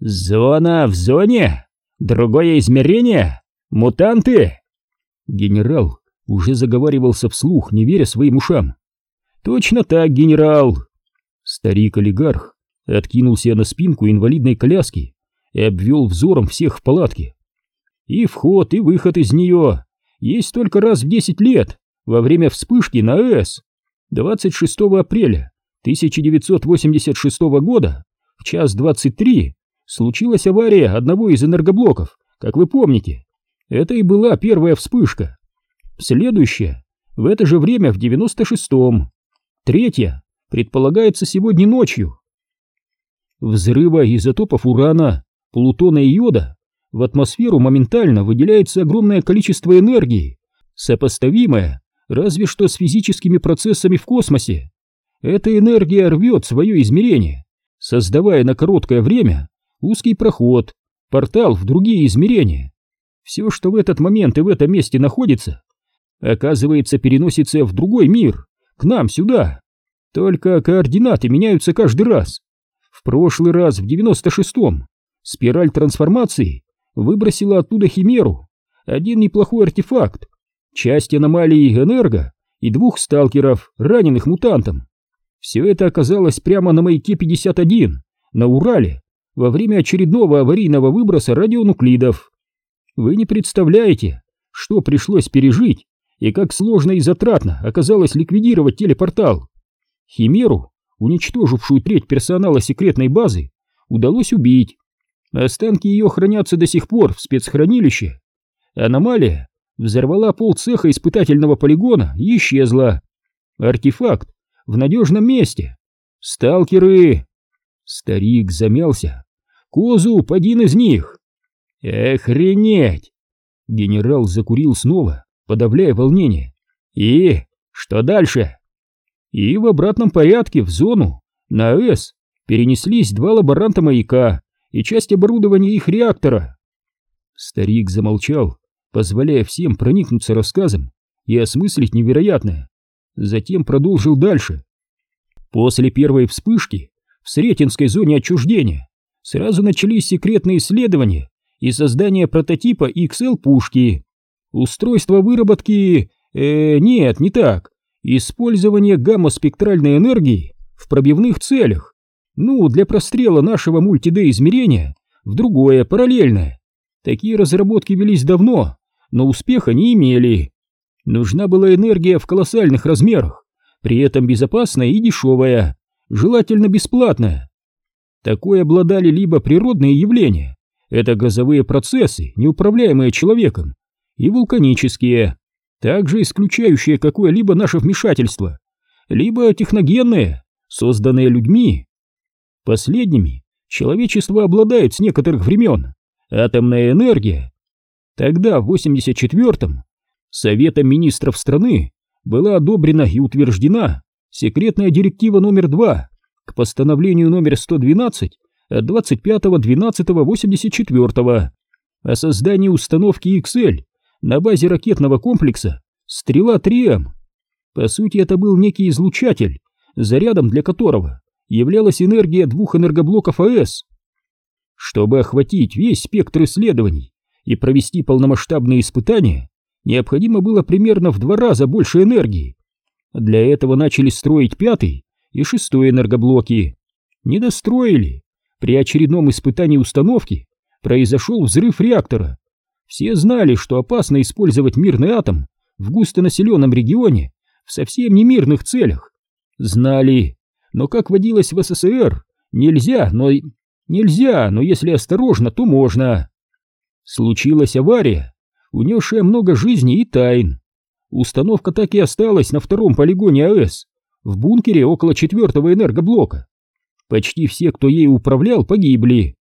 «Зона в зоне? Другое измерение? Мутанты?» Генерал уже заговаривался вслух, не веря своим ушам. «Точно так, генерал!» Старик-олигарх откинулся на спинку инвалидной коляски и обвел взором всех в палатке. «И вход, и выход из нее есть только раз в десять лет, во время вспышки на АЭС. двадцать шестого апреля тысяча девятьсот восемьдесят шестого года в час двадцать три случилась авария одного из энергоблоков, как вы помните. Это и была первая вспышка. Следующая в это же время в девяносто шестом. Третья предполагается сегодня ночью. Взрыва изотопов урана, плутона и йода в атмосферу моментально выделяется огромное количество энергии, сопоставимое разве что с физическими процессами в космосе. Эта энергия рвет свое измерение, создавая на короткое время узкий проход, портал в другие измерения. Все, что в этот момент и в этом месте находится, оказывается, переносится в другой мир, к нам сюда. Только координаты меняются каждый раз. В прошлый раз, в девяносто шестом, спираль трансформации выбросила оттуда химеру, один неплохой артефакт, часть аномалии энерго и двух сталкеров, раненых мутантом. Все это оказалось прямо на маяке пятьдесят один, на Урале, во время очередного аварийного выброса радионуклидов. Вы не представляете, что пришлось пережить и как сложно и затратно оказалось ликвидировать телепортал. Химеру, уничтожившую треть персонала секретной базы, удалось убить. Останки ее хранятся до сих пор в спецхранилище. Аномалия взорвала полцеха испытательного полигона и исчезла. Артефакт в надежном месте. Сталкеры... Старик замялся. Козуб один из них. Охренеть! Генерал закурил снова, подавляя волнение. И что дальше? И в обратном порядке в зону, на АЭС, перенеслись два лаборанта маяка и часть оборудования их реактора. Старик замолчал, позволяя всем проникнуться рассказом и осмыслить невероятное. Затем продолжил дальше. После первой вспышки в Сретенской зоне отчуждения сразу начались секретные исследования и создание прототипа икс эл-пушки. Устройство выработки... Э, нет, не так. Использование гамма-спектральной энергии в пробивных целях. Ну, для прострела нашего мульти-дэ-измерения в другое, параллельное. Такие разработки велись давно, но успеха не имели. Нужна была энергия в колоссальных размерах, при этом безопасная и дешевая, желательно бесплатная. Такой обладали либо природные явления, это газовые процессы, неуправляемые человеком, и вулканические, также исключающие какое-либо наше вмешательство, либо техногенные, созданные людьми. Последними человечество обладает с некоторых времен. Атомная энергия. Тогда, в восемьдесят четвёртом, Советом министров страны была одобрена и утверждена секретная директива номер два к постановлению номер сто двенадцать от двадцать пятого двенадцатого восемьдесят четвёртого о создании установки икс эль на базе ракетного комплекса «Стрела три эм». По сути, это был некий излучатель, зарядом для которого являлась энергия двух энергоблоков АЭС. Чтобы охватить весь спектр исследований и провести полномасштабные испытания, необходимо было примерно в два раза больше энергии. Для этого начали строить пятый и шестой энергоблоки. Не достроили. При очередном испытании установки произошел взрыв реактора. Все знали, что опасно использовать мирный атом в густонаселенном регионе в совсем не мирных целях. Знали, но как водилось в эс эс эс эр, нельзя, но... Нельзя, но если осторожно, то можно. Случилась авария, унесшая много жизней и тайн. Установка так и осталась на втором полигоне АЭС, в бункере около четвертого энергоблока. Почти все, кто ей управлял, погибли.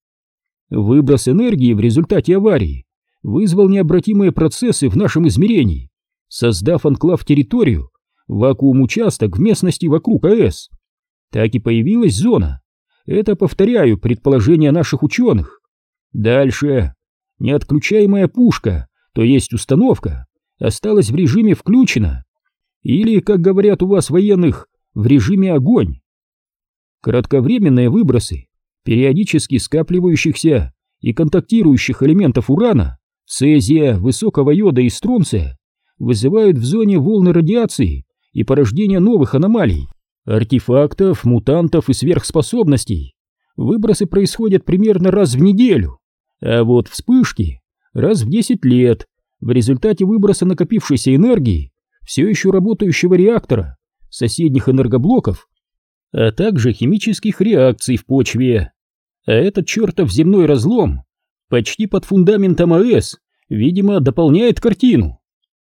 Выброс энергии в результате аварии вызвал необратимые процессы в нашем измерении, создав анклав-территорию, вакуум-участок в местности вокруг АЭС. Так и появилась зона. Это, повторяю, предположение наших ученых. Дальше. Неотключаемая пушка, то есть установка, осталась в режиме «включена». Или, как говорят у вас военных, в режиме «огонь». Кратковременные выбросы периодически скапливающихся и контактирующих элементов урана, цезия, высокого йода и стронция вызывают в зоне волны радиации и порождение новых аномалий, артефактов, мутантов и сверхспособностей. Выбросы происходят примерно раз в неделю, а вот вспышки раз в десять лет в результате выброса накопившейся энергии все еще работающего реактора, соседних энергоблоков, а также химических реакций в почве. А этот чертов земной разлом почти под фундаментом АЭС, видимо, дополняет картину.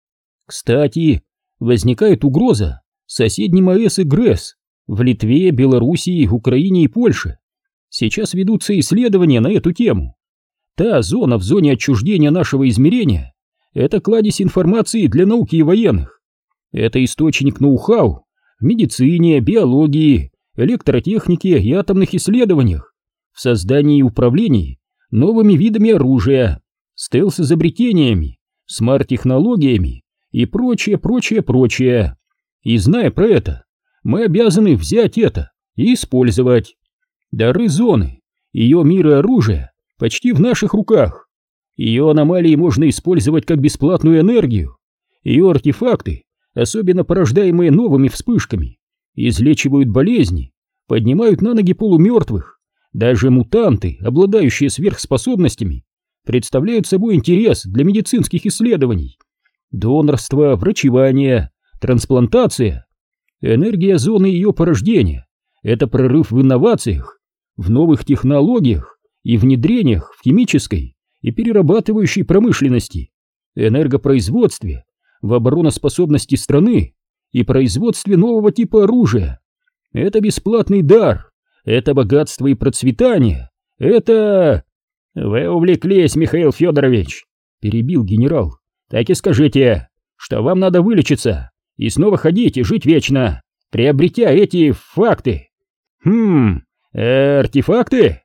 Кстати, возникает угроза соседним АЭС и ГРЭС в Литве, Белоруссии, Украине и Польше. Сейчас ведутся исследования на эту тему. Та зона в зоне отчуждения нашего измерения — это кладезь информации для науки и военных. Это источник ноу-хау в медицине, биологии, электротехнике и атомных исследованиях, в создании и управлении новыми видами оружия, стелс-изобретениями, смарт-технологиями и прочее, прочее, прочее. И зная про это, мы обязаны взять это и использовать. Дары зоны, ее мир и оружие почти в наших руках. Ее аномалии можно использовать как бесплатную энергию. Ее артефакты, особенно порождаемые новыми вспышками, излечивают болезни, поднимают на ноги полумертвых. Даже мутанты, обладающие сверхспособностями, представляют собой интерес для медицинских исследований. Донорство, врачевание, трансплантация. Энергия зоны ее порождения — это прорыв в инновациях, в новых технологиях и внедрениях в химической и перерабатывающей промышленности, энергопроизводстве, в обороноспособности страны и производстве нового типа оружия. Это бесплатный дар, это богатство и процветание, это... Вы увлеклись, Михаил Федорович, перебил генерал. Так и скажите, что вам надо вылечиться и снова ходить и жить вечно, приобретя эти факты. Хм, э, артефакты?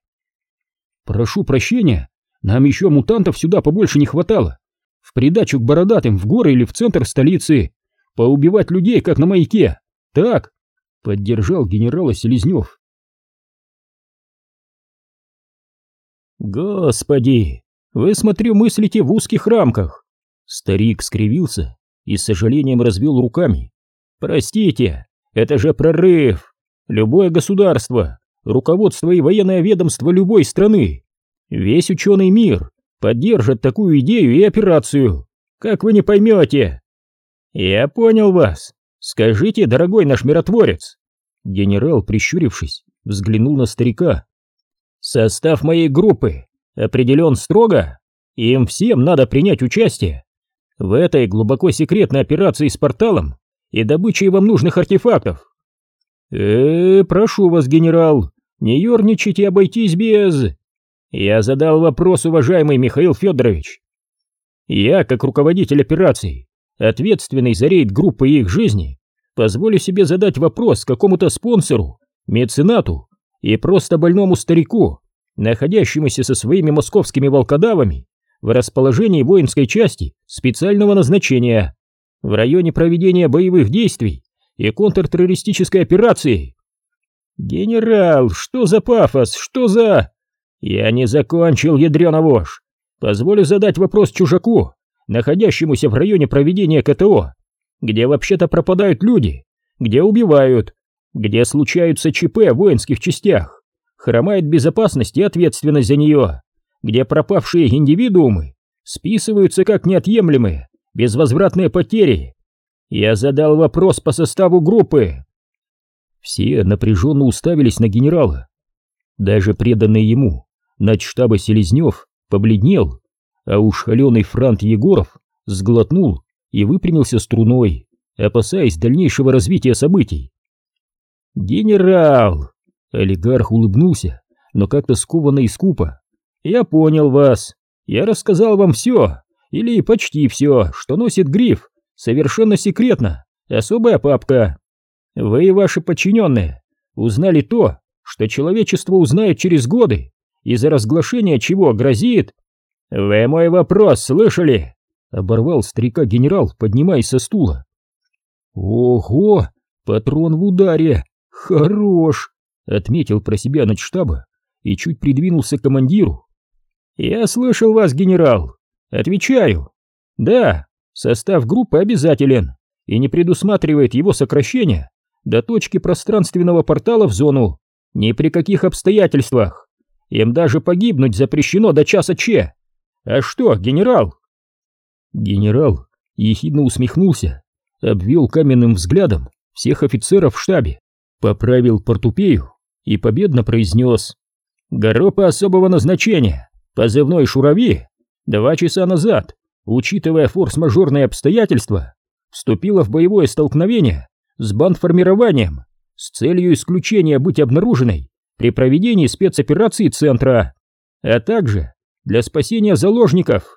Прошу прощения, нам еще мутантов сюда побольше не хватало. В придачу к бородатым в горы или в центр столицы. Поубивать людей, как на маяке. Так, поддержал генерала Селезнев. Господи, вы, смотрю, мыслите в узких рамках. Старик скривился и с сожалением развел руками. Простите, это же прорыв. Любое государство, руководство и военное ведомство любой страны, весь ученый мир поддержат такую идею и операцию. Как вы не поймете? Я понял вас. Скажите, дорогой наш миротворец. Генерал, прищурившись, взглянул на старика. Состав моей группы определен строго. Им всем надо принять участие в этой глубоко секретной операции с порталом и добычей вам нужных артефактов. Э, прошу вас, генерал, не ерничайте, обойтись без... Я задал вопрос, уважаемый Михаил Федорович. Я, как руководитель операции, ответственный за рейд группы и их жизни, позволю себе задать вопрос какому-то спонсору, меценату и просто больному старику, находящемуся со своими московскими волкодавами в расположении воинской части специального назначения в районе проведения боевых действий и контртеррористической операции. Генерал, что за пафос, что за... Я не закончил, ядрёна вошь. Позволю задать вопрос чужаку, находящемуся в районе проведения КТО, где вообще-то пропадают люди, где убивают, где случаются ЧП в воинских частях, хромает безопасность и ответственность за нее, где пропавшие индивидуумы списываются как неотъемлемые, безвозвратные потери. Я задал вопрос по составу группы. Все напряженно уставились на генерала. Даже преданный ему начштаба Селезнев побледнел, а уж холеный франт Егоров сглотнул и выпрямился струной, опасаясь дальнейшего развития событий. «Генерал!» — олигарх улыбнулся, но как-то скованно и скупо. «Я понял вас. Я рассказал вам все, или почти все, что носит гриф, совершенно секретно, особая папка. Вы и ваши подчиненные узнали то, что человечество узнает через годы, из-за разглашения чего грозит. Вы мой вопрос слышали?» — оборвал старика генерал, поднимаясь со стула. «Ого, патрон в ударе! Хорош!» — отметил про себя начштаба и чуть придвинулся к командиру. «Я слышал вас, генерал. Отвечаю. Да, состав группы обязателен и не предусматривает его сокращения до точки пространственного портала в зону. Ни при каких обстоятельствах. Им даже погибнуть запрещено до часа Че. А что, генерал?» Генерал ехидно усмехнулся, обвел каменным взглядом всех офицеров в штабе, поправил портупею и победно произнес: «Группа особого назначения, позывной «Шурави», два часа назад, учитывая форс-мажорные обстоятельства, вступила в боевое столкновение с бандформированием с целью исключения быть обнаруженной при проведении спецоперации Центра, а также для спасения заложников».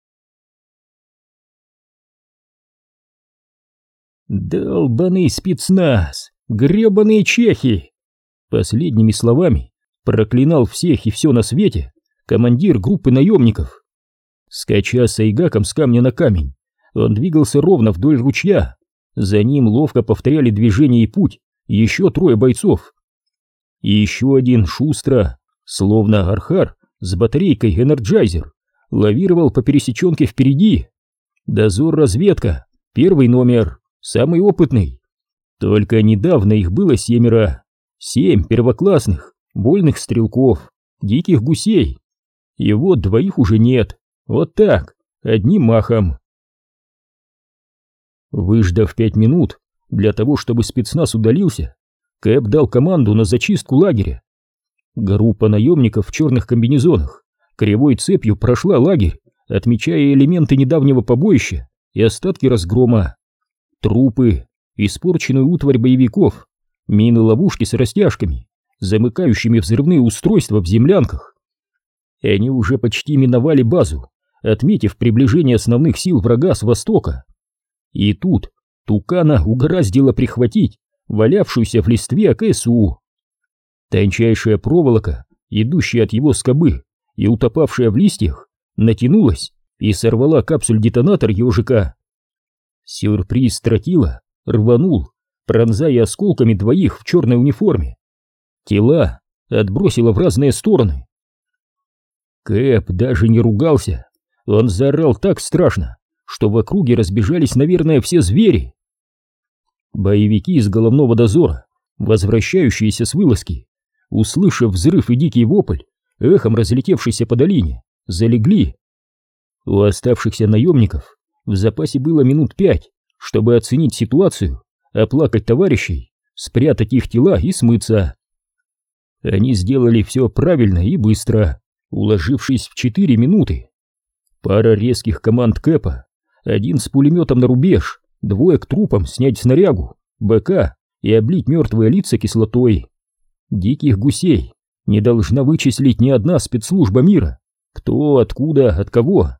«Долбаный спецназ! Гребаные чехи!» Последними словами проклинал всех и все на свете командир группы наемников. Скача с айгаком с камня на камень, он двигался ровно вдоль ручья. За ним ловко повторяли движение и путь еще трое бойцов. И еще один шустро, словно архар с батарейкой энерджайзер, лавировал по пересеченке впереди. Дозор-разведка, первый номер, самый опытный. Только недавно их было семеро. Семь первоклассных, вольных стрелков, диких гусей. И вот двоих уже нет. Вот так, одним махом. Выждав пять минут для того, чтобы спецназ удалился, Кэп дал команду на зачистку лагеря. Группа наемников в черных комбинезонах кривой цепью прошла лагерь, отмечая элементы недавнего побоища и остатки разгрома. Трупы, испорченную утварь боевиков, мины-ловушки с растяжками, замыкающими взрывные устройства в землянках. Они уже почти миновали базу, отметив приближение основных сил врага с востока. И тут Тукана угораздило прихватить валявшуюся в листве а ка эс у. Тончайшая проволока, идущая от его скобы и утопавшая в листьях, натянулась и сорвала капсуль-детонатор ежика. Сюрприз Тротила рванул, пронзая осколками двоих в черной униформе. Тела отбросило в разные стороны. Кэп даже не ругался, он заорал так страшно, что в округе разбежались, наверное, все звери. Боевики из головного дозора, возвращающиеся с вылазки, услышав взрыв и дикий вопль, эхом разлетевшийся по долине, залегли. У оставшихся наемников в запасе было минут пять, чтобы оценить ситуацию, оплакать товарищей, спрятать их тела и смыться. Они сделали все правильно и быстро, уложившись в четыре минуты. Пара резких команд Кэпа, один с пулеметом на рубеж, двое к трупам снять снарягу, БК и облить мертвые лица кислотой. Диких гусей не должна вычислить ни одна спецслужба мира, кто, откуда, от кого.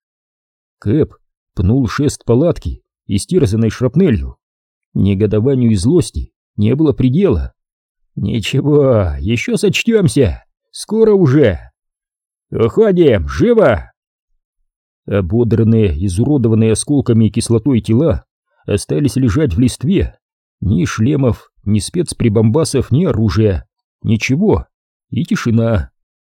Кэп пнул шест палатки, истерзанной шрапнелью. Негодованию и злости не было предела. «Ничего, еще сочтемся, скоро уже. Уходим, живо!» Ободранные, изуродованные осколками и кислотой тела остались лежать в листве. Ни шлемов, ни спецприбамбасов, ни оружия. Ничего. И тишина.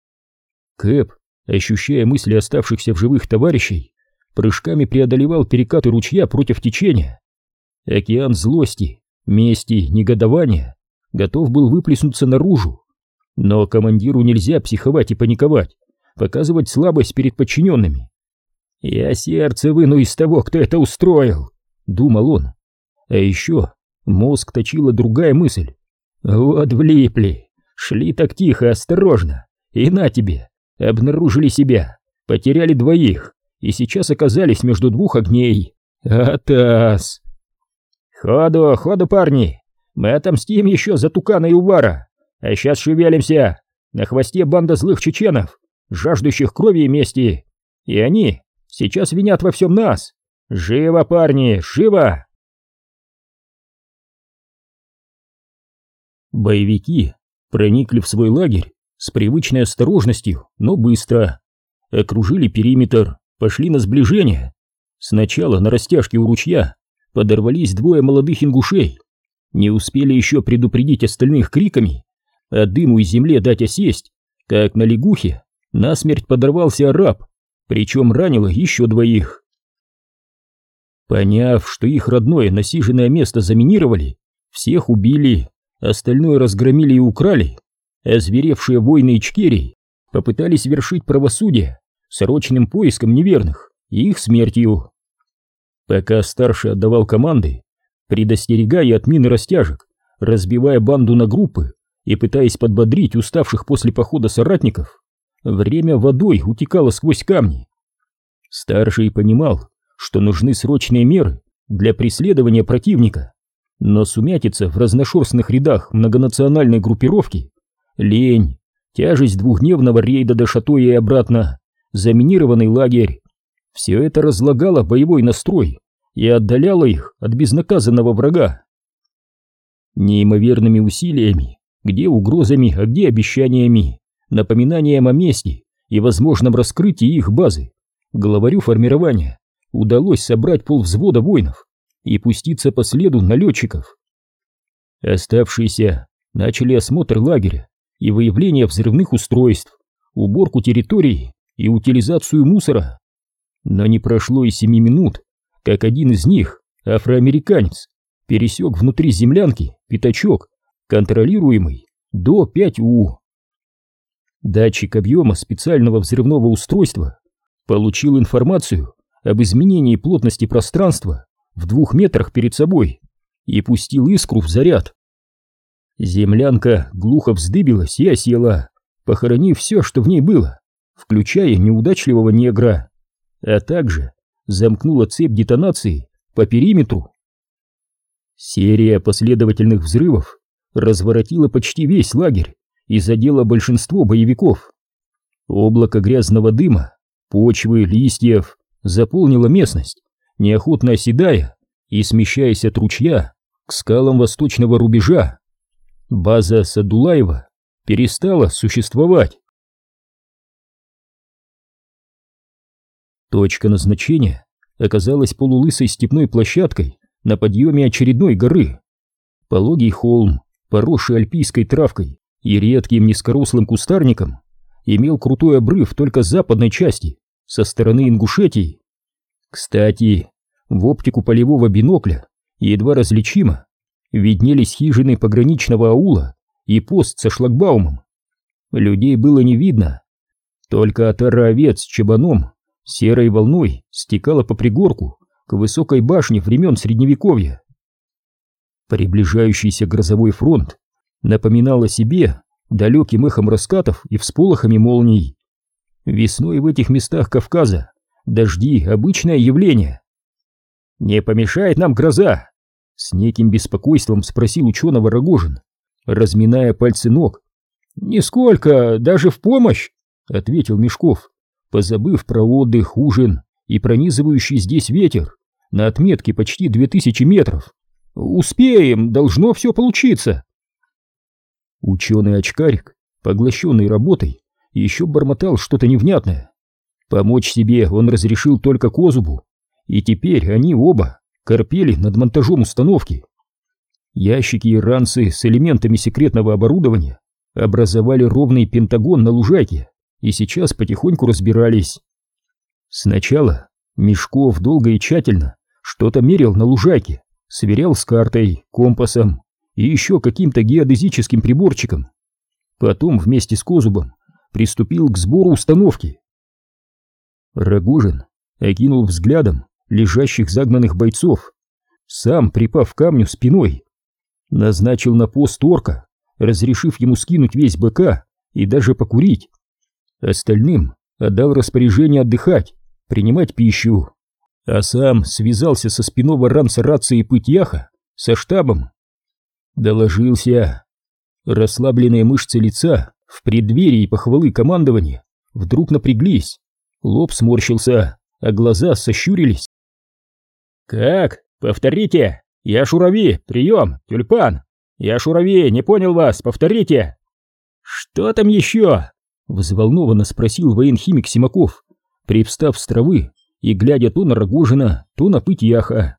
Кэп, ощущая мысли оставшихся в живых товарищей, прыжками преодолевал перекаты ручья против течения. Океан злости, мести, негодования готов был выплеснуться наружу. Но командиру нельзя психовать и паниковать, показывать слабость перед подчиненными. «Я сердце выну из того, кто это устроил», — думал он. А еще мозг точила другая мысль. «Вот влипли, шли так тихо, осторожно, и на тебе, обнаружили себя, потеряли двоих, и сейчас оказались между двух огней. Атас!» «Ходу, ходу, парни, мы отомстим еще за Тукана и Увара, а сейчас шевелимся, на хвосте банда злых чеченов, жаждущих крови и мести, и они сейчас винят во всем нас. Живо, парни, живо!» Боевики проникли в свой лагерь с привычной осторожностью, но быстро. Окружили периметр, пошли на сближение. Сначала на растяжке у ручья подорвались двое молодых ингушей. Не успели еще предупредить остальных криками, а дыму и земле дать осесть, как на лягухе насмерть подорвался араб, причем ранило еще двоих. Поняв, что их родное насиженное место заминировали, всех убили, остальное разгромили и украли, озверевшие воины Ичкерии попытались вершить правосудие срочным поиском неверных и их смертью. Пока старший отдавал команды, предостерегая от мин и растяжек, разбивая банду на группы и пытаясь подбодрить уставших после похода соратников, время водой утекало сквозь камни. Старший понимал, что нужны срочные меры для преследования противника, но сумятица в разношерстных рядах многонациональной группировки, лень, тяжесть двухдневного рейда до Шато и обратно, заминированный лагерь — все это разлагало боевой настрой и отдаляло их от безнаказанного врага. Неимоверными усилиями, где угрозами, а где обещаниями, напоминанием о мести и возможном раскрытии их базы, главарю формирования удалось собрать полвзвода воинов и пуститься по следу налетчиков. Оставшиеся начали осмотр лагеря и выявление взрывных устройств, уборку территории и утилизацию мусора. Но не прошло и семи минут, как один из них, афроамериканец, пересек внутри землянки пятачок, контролируемый до пять У. Датчик объема специального взрывного устройства получил информацию об изменении плотности пространства в двух метрах перед собой и пустил искру в заряд. Землянка глухо вздыбилась и осела, похоронив все, что в ней было, включая неудачливого негра, а также замкнула цепь детонации по периметру. Серия последовательных взрывов разворотила почти весь лагерь и задела большинство боевиков. Облако грязного дыма, почвы, листьев заполнило местность, неохотно оседая и смещаясь от ручья к скалам восточного рубежа. База Садулаева перестала существовать. Точка назначения оказалась полулысой степной площадкой на подъеме очередной горы. Пологий холм, поросший альпийской травкой и редким низкорослым кустарником, имел крутой обрыв только с западной части, со стороны Ингушетии. Кстати, в оптику полевого бинокля едва различимо виднелись хижины пограничного аула и пост со шлагбаумом. Людей было не видно, только отара овец с чабаном серой волной стекала по пригорку к высокой башне времен Средневековья. Приближающийся грозовой фронт напоминал о себе далеким эхом раскатов и всполохами молний. Весной в этих местах Кавказа дожди — обычное явление. «Не помешает нам гроза?» — с неким беспокойством спросил ученого Рогожин, разминая пальцы ног. «Нисколько, даже в помощь», — ответил Мешков, позабыв про отдых, ужин и пронизывающий здесь ветер на отметке почти две тысячи метров. «Успеем, должно все получиться». Ученый-очкарик, поглощенный работой, еще бормотал что-то невнятное. Помочь себе он разрешил только Козубу, и теперь они оба корпели над монтажом установки. Ящики и ранцы с элементами секретного оборудования образовали ровный пентагон на лужайке и сейчас потихоньку разбирались. Сначала Мешков долго и тщательно что-то мерил на лужайке, сверял с картой, компасом и еще каким-то геодезическим приборчиком. Потом вместе с Козубом приступил к сбору установки. Рогожин окинул взглядом лежащих загнанных бойцов, сам припав к камню спиной, назначил на пост орка, разрешив ему скинуть весь БК и даже покурить. Остальным отдал распоряжение отдыхать, принимать пищу, а сам связался со спинного ранца рации Пыть-Яха со штабом. Доложился. Расслабленные мышцы лица в преддверии похвалы командования вдруг напряглись, лоб сморщился, а глаза сощурились. «Как? Повторите! Я Шурави! Прием! Тюльпан! Я Шурави! Не понял вас! Повторите!» «Что там еще?» — взволнованно спросил военхимик Симаков, привстав с травы и глядя то на Рогожина, то на Пыть-Яха.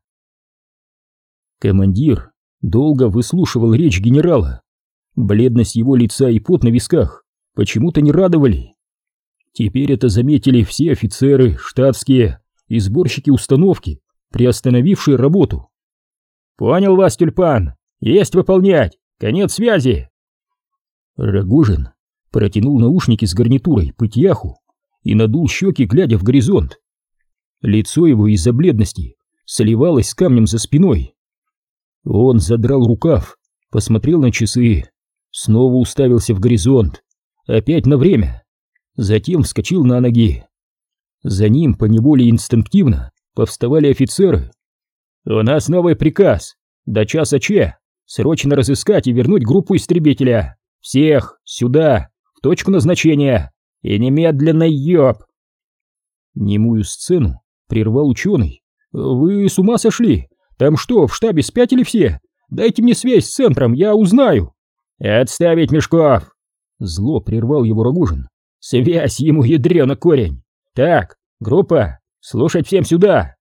Командир долго выслушивал речь генерала. Бледность его лица и пот на висках почему-то не радовали. Теперь это заметили все офицеры, штатские и сборщики установки, приостановившие работу. «Понял вас, Тюльпан! Есть выполнять! Конец связи!» Рогожин протянул наушники с гарнитурой Пытьяху и надул щеки, глядя в горизонт. Лицо его из-за бледности сливалось с камнем за спиной. Он задрал рукав, посмотрел на часы, снова уставился в горизонт, опять на время, затем вскочил на ноги. За ним поневоле инстинктивно повставали офицеры. «У нас новый приказ. До часа Че срочно разыскать и вернуть группу истребителя. Всех сюда, в точку назначения. И немедленно, ёб!» Немую сцену прервал ученый. «Вы с ума сошли? Там что, в штабе спятили все? Дайте мне связь с центром, я узнаю». «Отставить, Мешков!» Зло прервал его Рогожин. «Связь ему ядрёна корень! Так, группа, слушать всем сюда!»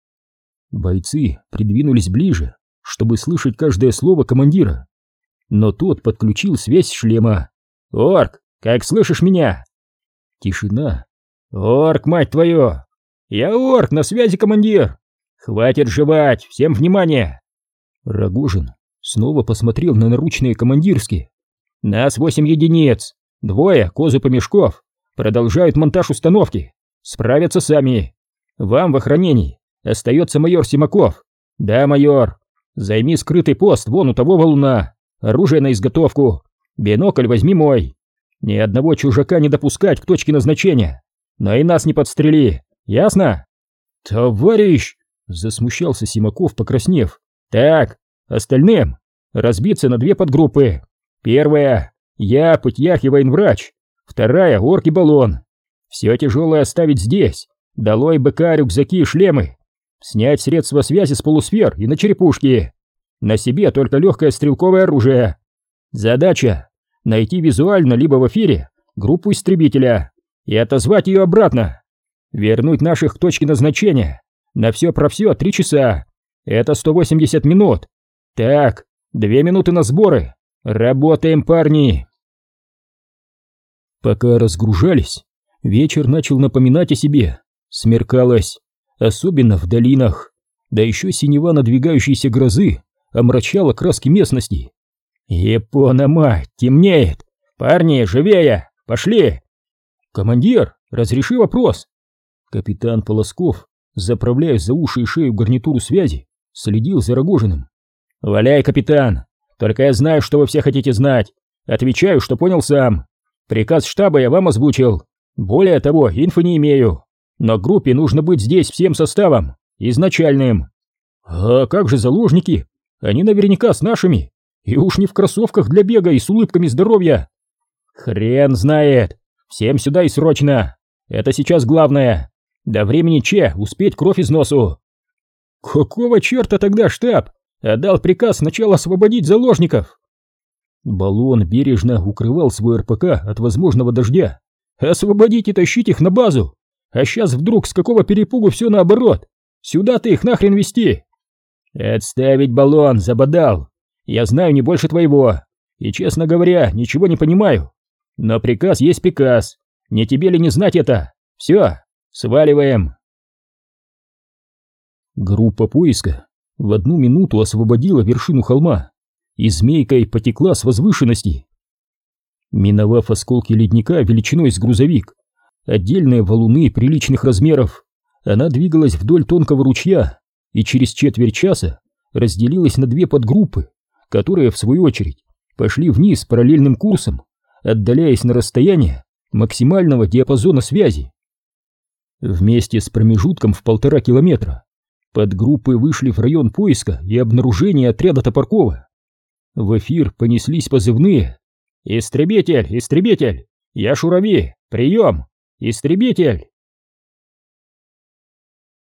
Бойцы придвинулись ближе, чтобы слышать каждое слово командира. Но тот подключил связь шлема. «Орк, как слышишь меня?» Тишина. «Орк, мать твою! Я Орк, на связи, командир! Хватит жевать, всем внимание!» Рогожин снова посмотрел на наручные командирские. «Нас восемь единиц, двое, Козуб и Мешков, продолжают монтаж установки, справятся сами. Вам в охранении остается майор Симаков. Да, майор, займи скрытый пост вон у того валуна, оружие на изготовку, бинокль возьми мой. Ни одного чужака не допускать к точке назначения, но и нас не подстрели, ясно?» «Товарищ!» — засмущался Симаков, покраснев. «Так, остальным разбиться на две подгруппы. Первая — я, Пытьях и военврач. Вторая — Орк и Баллон. Все тяжелое оставить здесь. Долой БК, рюкзаки и шлемы. Снять средства связи с полусфер и на черепушки. На себе только легкое стрелковое оружие. Задача — найти визуально либо в эфире группу истребителя и отозвать ее обратно. Вернуть наших к точке назначения. На все про все три часа. Это сто восемьдесят минут. Так, две минуты на сборы. Работаем, парни!» Пока разгружались, вечер начал напоминать о себе. Смеркалось, особенно в долинах. Да еще синева надвигающейся грозы омрачала краски местности. «Япона мать, темнеет! Парни, живее! Пошли!» «Командир, разреши вопрос!» Капитан Полосков, заправляя за уши и шею гарнитуру связи, следил за Рогожиным. «Валяй, капитан! Только я знаю, что вы все хотите знать. Отвечаю, что понял сам. Приказ штаба я вам озвучил. Более того, инфы не имею. Но группе нужно быть здесь всем составом, изначальным». «А как же заложники? Они наверняка с нашими. И уж не в кроссовках для бега и с улыбками здоровья». «Хрен знает. Всем сюда и срочно. Это сейчас главное. До времени Че успеть кровь из носу». «Какого черта тогда штаб отдал приказ сначала освободить заложников?» Баллон бережно укрывал свой РПК от возможного дождя. «Освободить и тащить их на базу. А сейчас вдруг с какого перепугу все наоборот. Сюда ты их нахрен везти?» «Отставить, Баллон, забодал. Я знаю не больше твоего. И, честно говоря, ничего не понимаю. Но приказ есть приказ. Не тебе ли не знать это? Все, сваливаем». Группа поиска в одну минуту освободила вершину холма и змейкой потекла с возвышенности. Миновав осколки ледника величиной с грузовик, отдельные валуны приличных размеров, она двигалась вдоль тонкого ручья и через четверть часа разделилась на две подгруппы, которые, в свою очередь, пошли вниз параллельным курсом, отдаляясь на расстояние максимального диапазона связи. Вместе с промежутком в полтора километра подгруппы вышли в район поиска и обнаружения отряда Топоркова. В эфир понеслись позывные: «Истребитель! Истребитель! Я Шурави! Прием! Истребитель!»